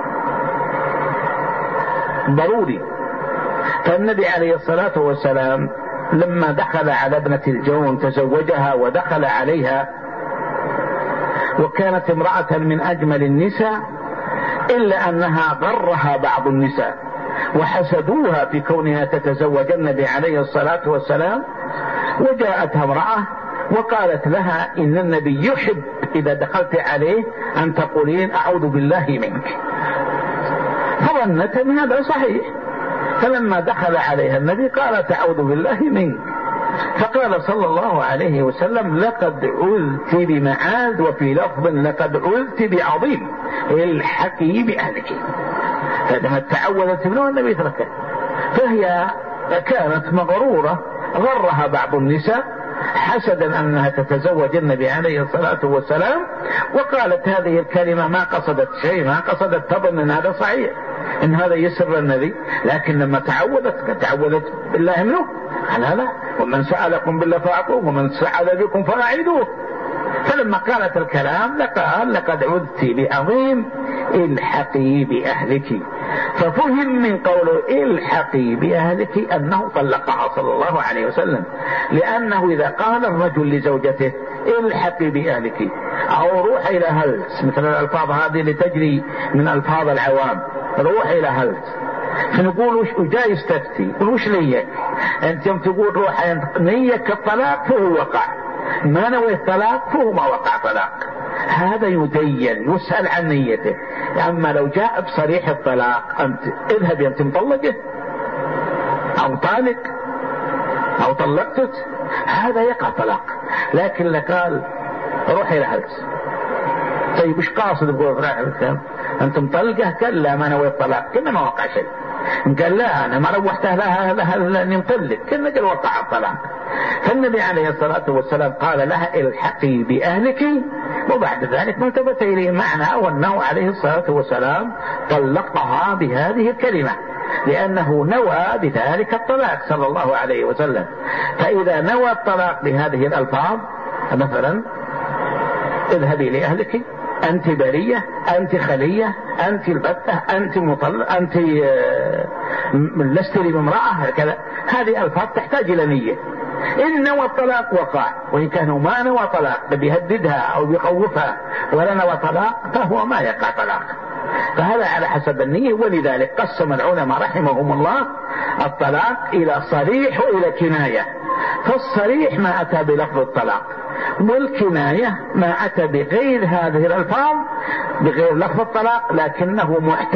ضروري. فالنبي عليه الصلاة والسلام لما دخل على ابنة الجون تزوجها ودخل عليها، وكانت امرأة من أجمل النساء، إلا أنها غرها بعض النساء وحسدوها في كونها تتزوج النبي عليه الصلاة والسلام. وجاءتها امرأة وقالت لها إن النبي يحب إذا دخلت عليه أن تقولين أعوذ بالله منك، فظنت أن هذا صحيح. فلما دخل عليها النبي قالت أعوذ بالله منك، فقال صلى الله عليه وسلم لقد عذت بمعاذ، وفي لفظ لقد عذت بعظيم الحقي بأهلك. فلما تعوذت منه النبي تركه، فهي كانت مغرورة، غرها بعض النساء حسدا أنها تتزوج النبي عليه الصلاة والسلام، وقالت هذه الكلمة ما قصدت شيء، ما قصدت تظن أن هذا صحيح، إن هذا يسر النبي، لكن لما تعوذت بالله منه قال هذا ومن سألكم بالله فأعطوه ومن سأل بكم فأعيدوه. فلما قالت الكلام لقال لقد عذت بعظيم الحقي بأهلك، ففهم من قوله الحقي بأهلك أنه طلقها صلى الله عليه وسلم، لأنه إذا قال الرجل لزوجته الحقي بأهلك أو روح إلى هلس، مثل الألفاظ هذه لتجري من ألفاظ العوام، روح إلى هلس، فنقول وش جاي يستفتي وش نيك أنت يوم تقول روح نيك الطلاق فهو وقع، ما نوي الطلاق فهو ما وقع طلاق. هذا يدين يسأل عن نيته. أما لو جاء بصريح الطلاق أنت اذهب أنت مطلقه أو طالق أو طلقتك هذا يقع طلاق. لكن لقال روح إلى هلس، طيب وش قاصد بقول راح الكلام أنت مطلقه؟ قال لا ما نوي الطلاق، كنا ما وقع شيء. قال لا أنا ما روحته لها لأني مطلق، كنا قال وقع الطلاق. فالنبي عليه الصلاة والسلام قال لها الحقي بأهلك، وبعد ذلك ما التفت إليه معنى وأنه عليه الصلاة والسلام طلقها بهذه الكلمة لأنه نوى بذلك الطلاق صلى الله عليه وسلم. فإذا نوى الطلاق بهذه الألفاظ مثلا اذهبي لأهلك، أنت برية، أنت خلية، أنت البتة، أنت مطلق، أنت لست لي بامرأة، هكذا هذه ألفاظ تحتاج إلى نية. إن نوى الطلاق وقع، وإن كانوا ما نوى طلاق بيهددها أو بيخوفها ولا نوى طلاق فهو ما يقع طلاق. فهذا على حسب النية. ولذلك قسم العلماء رحمهم الله الطلاق إلى صريح وإلى كناية. فالصريح ما أتى بلفظ الطلاق، والكناية ما أتى بغير هذه الألفاظ بغير لفظ الطلاق لكنه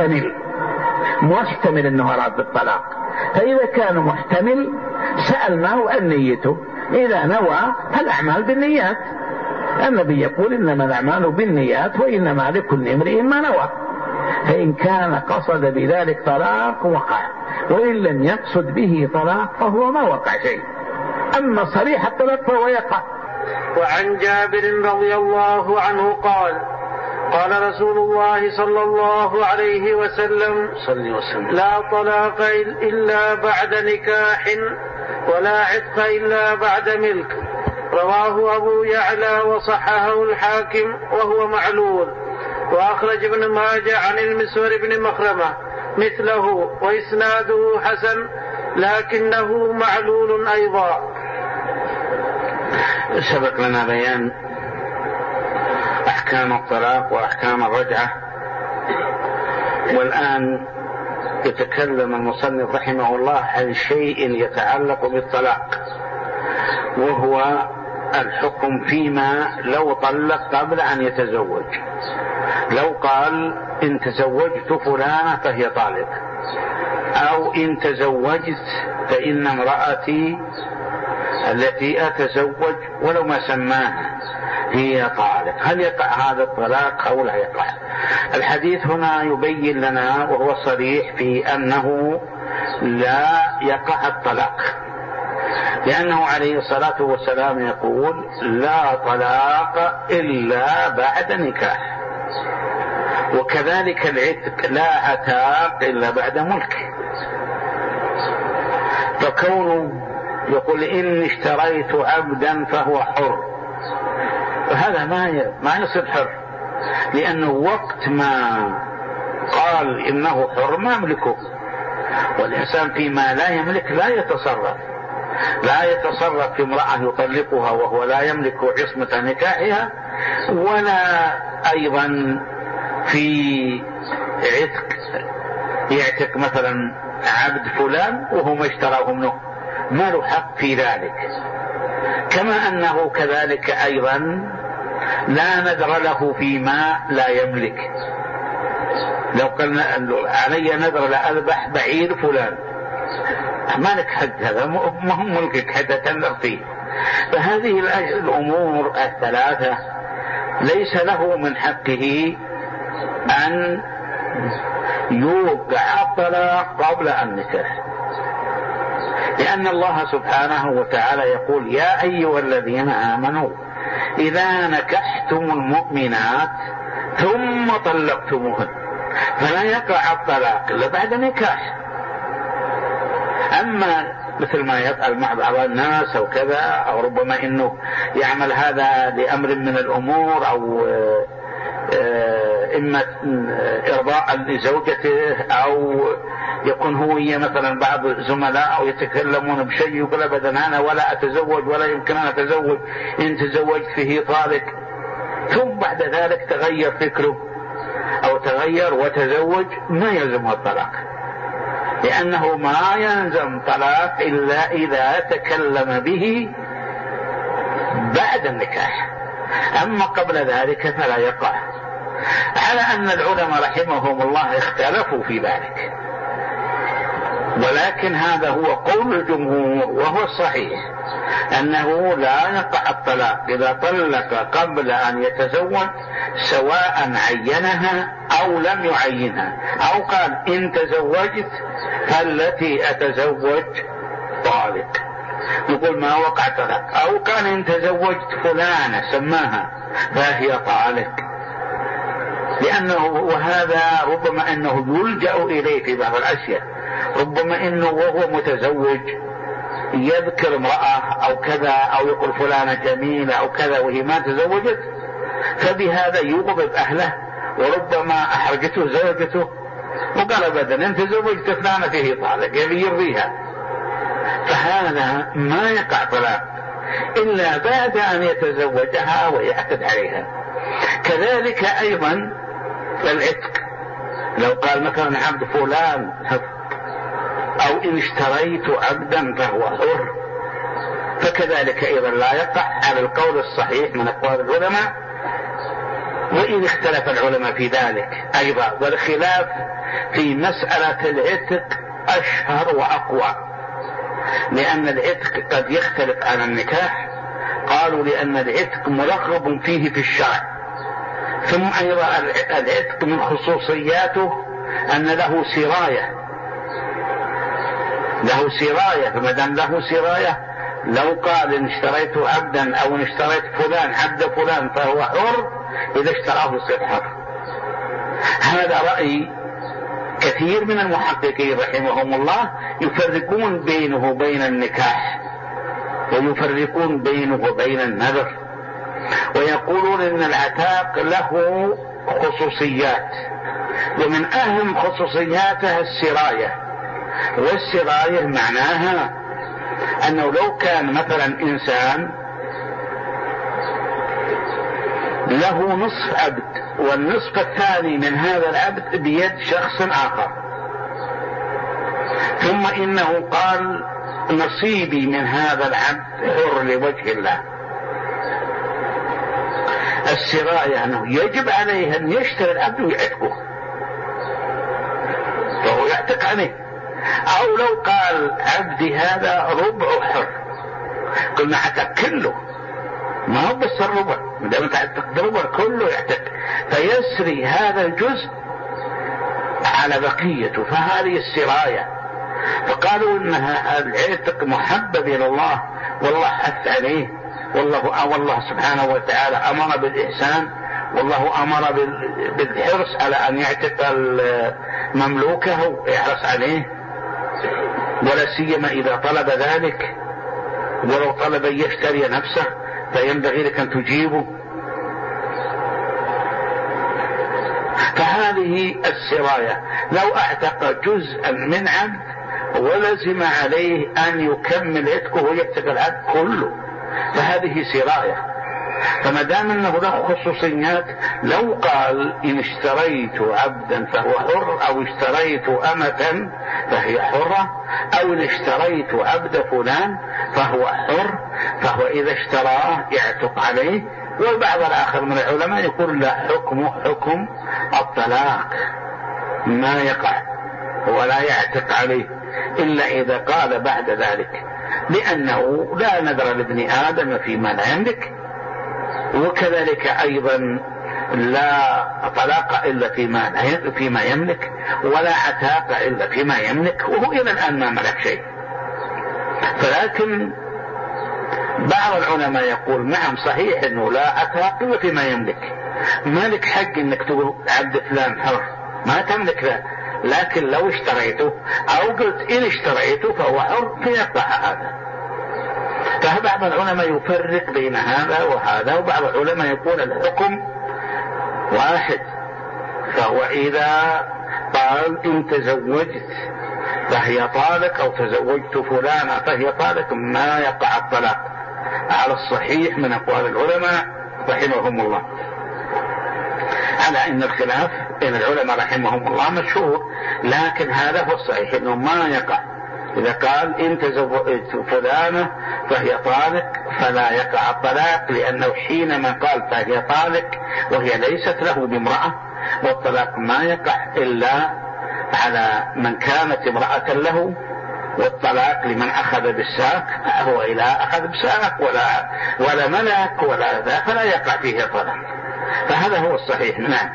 محتمل أنه أراد بالطلاق. فإذا كان محتمل سألناه عن نيته، إذا نوى فالأعمال بالنيات، النبي يقول إنما الأعمال بالنيات وإنما لكل امرئ ما نوى. فإن كان قصد بذلك طلاق وقع، وإن لم يقصد به طلاق فهو ما وقع شيء. أما صريح الطلاق فهو يقع. وعن جابر رضي الله عنه قال قال رسول الله صلى الله عليه وسلم لا طلاق إلا بعد نكاح ولا عتق إلا بعد ملك. رواه أبو يعلى وصححه الحاكم وهو معلول. وأخرج ابن ماجه عن المسور بن مخرمة مثله وإسناده حسن لكنه معلول أيضا. سبق لنا بيان أحكام الطلاق وأحكام الرجعة، والآن يتكلم المصنف رحمه الله عن شيء يتعلق بالطلاق، وهو الحكم فيما لو طلق قبل أن يتزوج. لو قال إن تزوجت فلانة فهي طالق، أو إن تزوجت فإن امرأتي التي أتزوج ولو ما سماها هي طالق، هل يقع هذا الطلاق أو لا يقع؟ الحديث هنا يبين لنا وهو صريح في أنه لا يقع الطلاق، لأنه عليه الصلاة والسلام يقول لا طلاق إلا بعد نكاح، وكذلك العتق لا عتاق إلا بعد ملك. فكونه يقول إن اشتريت عبدا فهو حر، فهذا ما يصير حر، لأنه وقت ما قال إنه حر ما يملكه، والإنسان فيما لا يملك لا يتصرف في امرأة يطلقها وهو لا يملك عصمة نكاحها، ولا أيضا في عتق يعتق مثلا عبد فلان وهو ما اشتراه منه، ما له حق في ذلك. كما أنه كذلك أيضا لا نذر له فيما لا يملك. لو قلنا علي نذر لأذبح بعير فلان، ما لك حد، هذا ما هم ملكك حتى تنذر فيه. فهذه الأمور الثلاثة ليس له من حقه أن يوقع الطلاق قبل النكاح، لأن الله سبحانه وتعالى يقول يا أيها الذين آمنوا إذا نكحتم المؤمنات ثم طلقتموهن، فلا يقع الطلاق إلا بعد نكاح. أما مثل ما يفعل مع بعض الناس أو كذا، أو ربما إنه يعمل هذا لأمر من الأمور، أو إما إرضاء لزوجته، أو يكون هو مثلا بعض الزملاء أو يتكلمون بشيء يقول أبدا أنا ولا أتزوج ولا يمكن أن أتزوج، إن تزوجت فيه طالق، ثم بعد ذلك تغير فكره أو تغير وتزوج، ما يلزمه الطلاق، لأنه ما يلزم طلاق إلا إذا تكلم به بعد النكاح، أما قبل ذلك فلا يقع. على أن العلماء رحمهم الله اختلفوا في ذلك، ولكن هذا هو قول الجمهور وهو الصحيح، أنه لا يقع الطلاق إذا طلق قبل أن يتزوج، سواء عينها أو لم يعينها، أو قال إن تزوجت فالتي أتزوج طالق، يقول ما وقع طلاق، أو قال إن تزوجت فلانة سماها فهي طالق، لأنه وهذا ربما أنه يلجأ إليه في بعض الأشياء، ربما أنه وهو متزوج يذكر امرأة أو كذا، أو يقول فلانة جميلة أو كذا وهي ما تزوجت، فبهذا يغضب أهله، وربما أحرجته زوجته وقال أبدا إن تزوجت فلانة فيه طالق، يبي يرضيها، فهذا ما يقع طلاق إلا بعد أن يتزوجها ويعتد عليها. كذلك أيضا العتق، لو قال مثلا عبد فلان، أو إن اشتريت عبدا فهو حر، فكذلك أيضا لا يقع على القول الصحيح من أقوال العلماء، وإن اختلف العلماء في ذلك أيضا، والخلاف في مسألة العتق أشهر وأقوى، لأن العتق قد يختلف عن النكاح. قالوا لأن العتق مرغب فيه في الشرع، ثم أيضا العتق من خصوصياته أن له سراية، فما دام له سراية لو قال إن اشتريت عبدا أو إن اشتريت فلان عبد فلان فهو حر، إذا اشتراه يصير حر. هذا رأي كثير من المحققين رحمهم الله، يفرقون بينه وبين النكاح، ويفرقون بينه وبين النذر، ويقولون إن العتاق له خصوصيات، ومن أهم خصوصياته السراية. والسراية معناها أنه لو كان مثلا إنسان له نصف عبد والنصف الثاني من هذا العبد بيد شخص آخر، ثم إنه قال نصيبي من هذا العبد حر لوجه الله، السراية أنه يجب عليه أن يشتري العبد ويعتقه، فهو يعتق عليه. أو لو قال عبدي هذا ربع حر، قلنا اعتق كله، ما هو بس الربع، ما دام تعتق الربع كله يعتق، فيسري هذا الجزء على بقيته، فهذه السراية. فقالوا انها العتق محبب الى الله، والله حث عليه، والله سبحانه وتعالى امر بالاحسان، والله امر بالحرص على ان يعتق مملوكه ويحرص عليه، ولا سيما اذا طلب ذلك، ولو طلب ان يشتري نفسه فينبغي لك ان تجيبه. فهذه السراية، لو اعتق جزءا من عبد ولزم عليه ان يكمل عتقه ويعتق العبد كله، فهذه سراية. فما دام انه له خصوصيات، لو قال ان اشتريت عبدا فهو حر، او اشتريت امة فهي حرة، او ان اشتريت عبد فلان فهو حر، فهو اذا اشتراه يعتق عليه. والبعض الاخر من العلماء يقول لا، حكم الطلاق، ما يقع ولا يعتق عليه الا اذا قال بعد ذلك، لانه لا نذر لابن ادم فيما لا يملك، وكذلك ايضا لا طلاق الا فيما يملك، ولا عتاق الا فيما يملك، وهو الى الان ما ملك شيء. فلكن بعض العلماء يقول نعم صحيح انه لا عتاق الا فيما يملك، مالك حق انك تقول عبد فلان حر، ما تملك له، لكن لو اشتريته او قلت ان اشتريته فهو حر فيقع هذا. فبعض العلماء يفرق بين هذا وهذا، وبعض العلماء يقول الحكم واحد، فهو إذا قال إن تزوجت فهي طالق، أو تزوجت فلانا فهي طالق، ما يقع الطلاق على الصحيح من أقوال العلماء رحمهم الله، على أن الخلاف بين العلماء رحمهم الله مشهور، لكن هذا هو الصحيح أنه ما يقع. إذا قال إن تزوجت فلانة فهي طالق فلا يقع الطلاق، لأنه حينما قال فهي طالق وهي ليست له بامرأة، والطلاق ما يقع إلا على من كانت امرأة له، والطلاق لمن أخذ بالساق، هو إذا أخذ بساق ولا ملك ولا ذا فلا يقع فيه طلاق. فهذا هو الصحيح. نعم.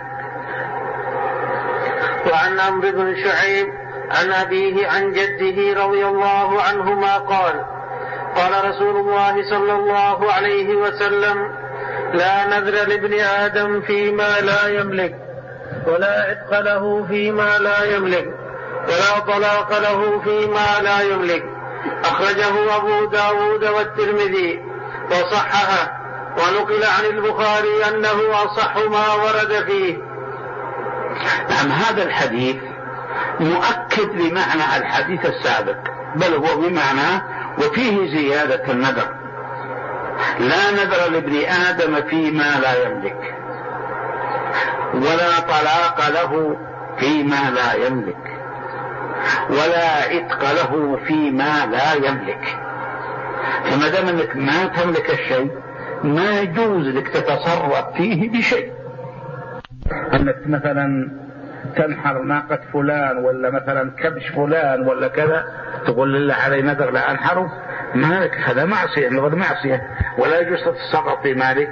وعن عمرو بن شعيب عن أبيه عن جده رضي الله عنهما قال: قال رسول الله صلى الله عليه وسلم: لا نذر لابن آدم فيما لا يملك، ولا عتق له فيما لا يملك، ولا طلاق له فيما لا يملك. أخرجه أبو داود والترمذي وصححه، ونقل عن البخاري أنه أصح ما ورد فيه. نعم، هذا الحديث مؤكد لمعنى الحديث السابق، بل هو بمعنى وفيه زيادة النذر. لا نذر لابن آدم فيما لا يملك، ولا طلاق له فيما لا يملك، ولا عتق له فيما لا يملك. فما دام انك ما تملك الشيء ما يجوز لك تتصرف فيه بشيء. انك مثلا تنحر ناقة فلان، ولا مثلا كبش فلان، ولا كذا، تقول لله علي نذر لا انحره، مالك، هذا معصية من غير معصية، ولا يجوز تتصرف في مالك،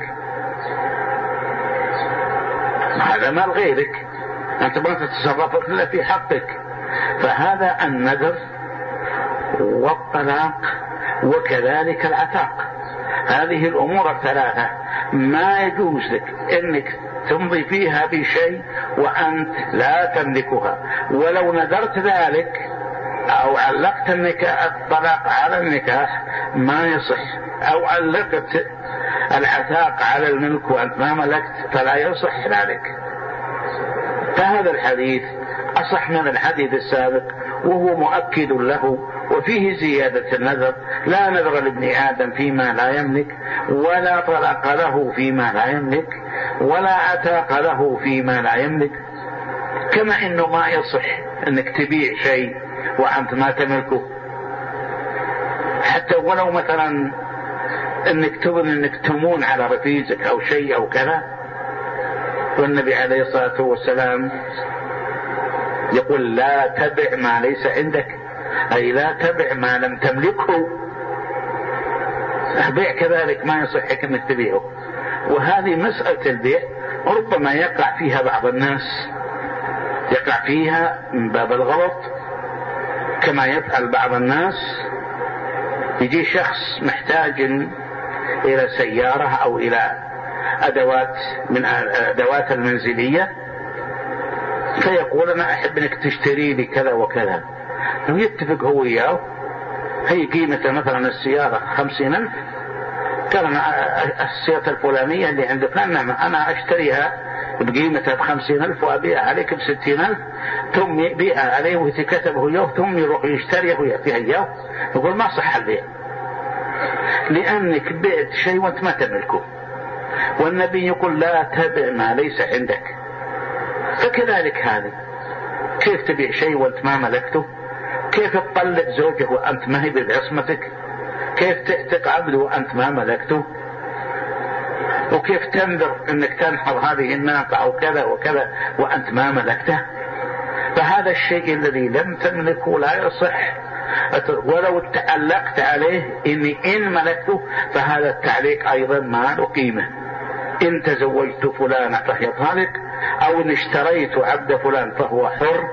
هذا مال غيرك، انت ما تتصرف الا في حقك. فهذا النذر والطلاق وكذلك العتاق. هذه الأمور الثلاثة ما يجوز لك أنك تمضي فيها بشيء وأنت لا تملكها، ولو نذرت ذلك أو علقت الطلاق على النكاح ما يصح، أو علقت العتاق على الملك وأنت ما ملكت فلا يصح ذلك. فهذا الحديث أصح من الحديث السابق وهو مؤكد له، وفيه زيادة النذر: لا نذر لابن آدم فيما لا يملك، ولا طلاق له فيما لا يملك، ولا عتاق له فيما لا يملك. كما إنه ما يصح أنك تبيع شيء وأنت ما تملكه، حتى ولو مثلا أنك تظن أنك تمون على رفيقك أو شيء أو كذا. والنبي عليه الصلاة والسلام يقول: لا تبع ما ليس عندك، أي لا تبع ما لم تملكه. البيع كذلك ما يصحك أنك تبيعه. وهذه مسألة البيع ربما يقع فيها بعض الناس، يقع فيها من باب الغلط، كما يفعل بعض الناس. يجي شخص محتاج إلى سيارة أو إلى أدوات من أدوات المنزلية، فيقول: أنا أحب أنك تشتري لي كذا وكذا. ويتفق هو وياه، هي قيمة مثلا السيارة 50,000، قال: أنا السيارة الفلانية اللي عند فلان أنا أشتريها بقيمتها ب50,000 وأبيعها عليك ب60,000، ثم يبيعها عليه ويتكتبه إياه، ثم يروح يشتريه ويعطيها إياه. يقول: ما صح البيع، لأنك بعت شيء وأنت ما تملكه. والنبي يقول: لا تبع ما ليس عندك. فكذلك هذا، كيف تبيع شيء وأنت ما ملكته؟ كيف تطلق زوجه وأنت ما هي بعصمتك؟ كيف تعتق عبده وأنت ما ملكته؟ وكيف تنذر أنك تنحر هذه الناقة أو كذا وكذا وأنت ما ملكته؟ فهذا الشيء الذي لم تملكه لا يصح، ولو تعلقت عليه إن ملكته فهذا التعليق أيضا ما له قيمة. إن تزوجت فلانة فهي طالق، أو إن اشتريت عبد فلان فهو حر.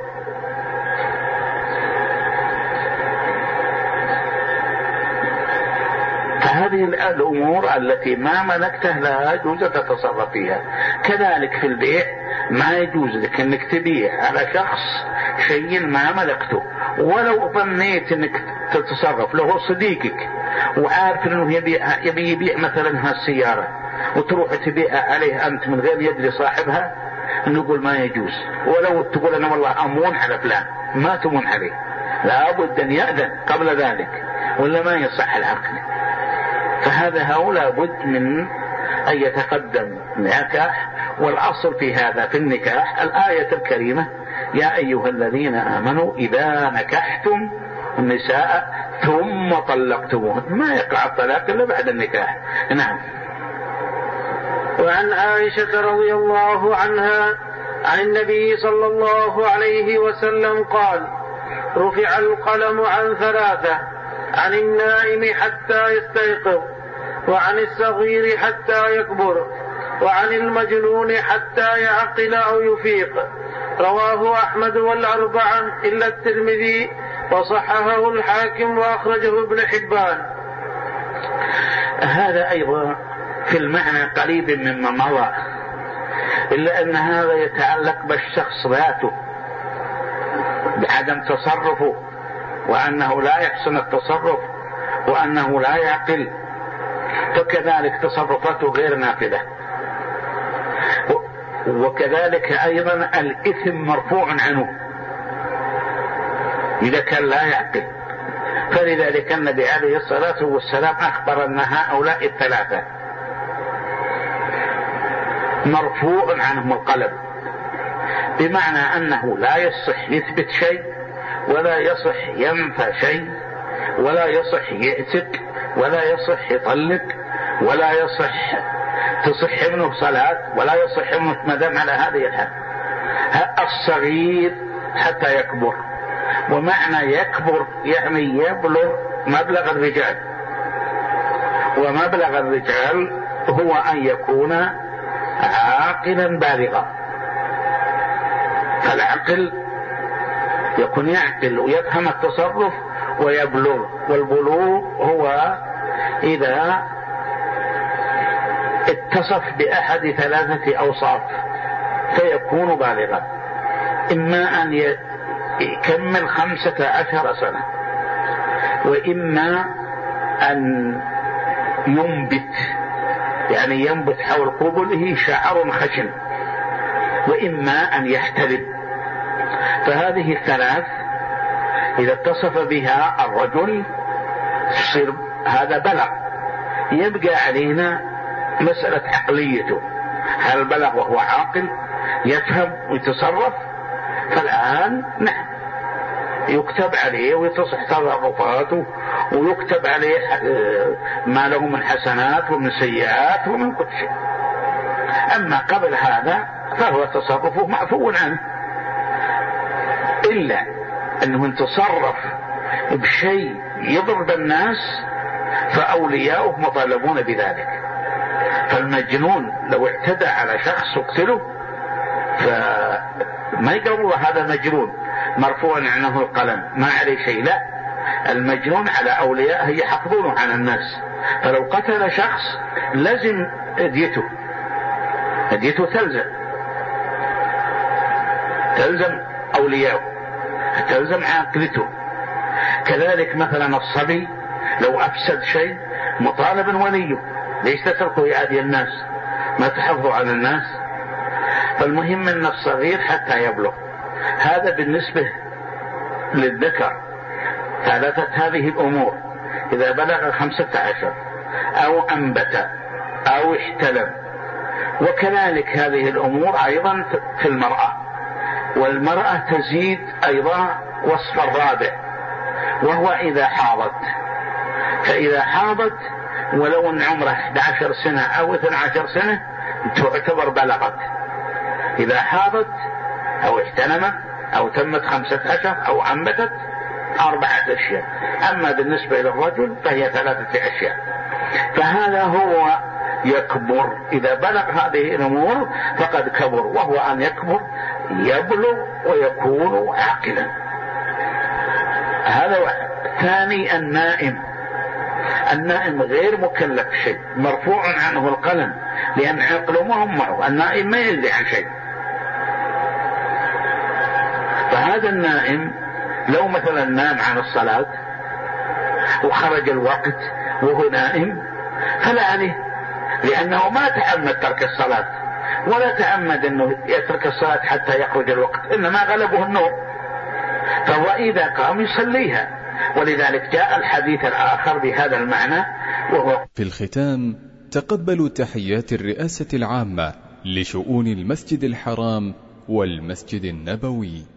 هذه الأمور التي ما ملكته لا يجوز تتصرف فيها. كذلك في البيع ما يجوز لك أنك تبيع على شخص شيء ما ملكته، ولو ظنيت أنك تتصرف له صديقك وعارف أنه يبي يبيع مثلا هالسيارة وتروح تبيعها عليه أنت من غير يدري صاحبها، نقول ما يجوز. ولو تقول: أنا والله أمون على فلان، ما تمون عليه، لا بد أن يأذن قبل ذلك ولا ما يصح العقد. فهذا هؤلاء بد من أن يتقدم النكاح. والأصل في هذا في النكاح الآية الكريمة: يا أيها الذين آمنوا إذا نكحتم النساء ثم طلقتموهن. ما يقع الطلاق إلا بعد النكاح. نعم. وعن عائشة رضي الله عنها عن النبي صلى الله عليه وسلم قال: رفع القلم عن 3: عن النائم حتى يستيقظ، وعن الصغير حتى يكبر، وعن المجنون حتى يعقل أو يفيق. رواه أحمد والأربعة إلا الترمذي، وصححه الحاكم وأخرجه ابن حبان. هذا أيضا في المعنى قريب مما مضى، إلا أن هذا يتعلق بالشخص ذاته بعدم تصرفه، وأنه لا يحسن التصرف، وأنه لا يعقل، فكذلك تصرفاته غير نافذة. وكذلك أيضا الإثم مرفوع عنه إذا كان لا يعقل. فلذلك النبي عليه الصلاة والسلام أخبر أن هؤلاء الثلاثة مرفوع عنهم القلم، بمعنى أنه لا يصح يثبت شيء، ولا يصح ينفى شيء، ولا يصح يعتق، ولا يصح يطلق، ولا يصح تصح منه صلاة، ولا يصح منه ما دام على هذه الحال. الصغير حتى يكبر، ومعنى يكبر يعني يبلغ مبلغ الرجال، ومبلغ الرجال هو أن يكون عاقلا بالغا. فالعقل يكون يعقل ويفهم التصرف، ويبلغ. والبلوغ هو إذا اتصف بأحد 3 أوصاف فيكون بالغا، إما أن يكمل 15 سنة، وإما أن ينبت، يعني ينبت حول قبله شعر خشن، وإما أن يحتلم. فهذه الثلاث إذا اتصف بها الرجل يصير هذا بلغ. يبقى علينا مسألة عقليته، هل بلغ وهو عاقل يفهم ويتصرف؟ فالآن نعم يكتب عليه ويتصح تصرفاته، ويكتب عليه ما له من حسنات ومن سيئات ومن كل شيء. أما قبل هذا فهو تصرفه معفو عنه، إلا أنه تصرف بشيء يضرب الناس فأولياؤه مطالبون بذلك. فالمجنون لو اعتدى على شخص اقتله فما يقولوا هذا مجنون مرفوع عنه القلم ما عليه شيء، لا، المجنون على أولياءه يحفظونه عن الناس. فلو قتل شخص لازم ديته تلزم أولياءه، تلزم عاقلته. كذلك مثلا الصبي لو أفسد شيء مطالب وليه، ليش تتركه يؤذي الناس، ما تحفظوا على الناس. فالمهم أن الصغير حتى يبلغ. هذا بالنسبة للذكر. ثلاثة هذه الأمور إذا بلغ 15 أو أنبت أو احتلم. وكذلك هذه الأمور أيضا في المرأة، والمرأة تزيد أيضا وصف الرابع وهو إذا حاضت. فإذا حاضت ولو أن عمره 11 سنة أو 12 سنة تعتبر بلغت. إذا حاضت أو احتلمت أو تمت 15 أو أنبتت 4 أشياء. أما بالنسبة للرجل فهي 3 أشياء. فهذا هو يكبر. إذا بلغ هذه الأمور فقد كبر، وهو أن يكبر يبلغ ويكون عاقلا. هذا واحد. ثاني النائم غير مكلف شيء، مرفوع عنه القلم، لأن عقله ما هم معه. النائم ما يدري عن شيء. فهذا النائم لو مثلا نام عن الصلاة وخرج الوقت وهو نائم فلا عليه، لأنه ما تعمد ترك الصلاة ولا تعمد أنه يترك الصلاة حتى يخرج الوقت، إنما غلبه النوم، فهو إذا قام يصليها. ولذلك جاء الحديث الآخر بهذا المعنى وهو. في الختام تقبلوا تحيات الرئاسة العامة لشؤون المسجد الحرام والمسجد النبوي.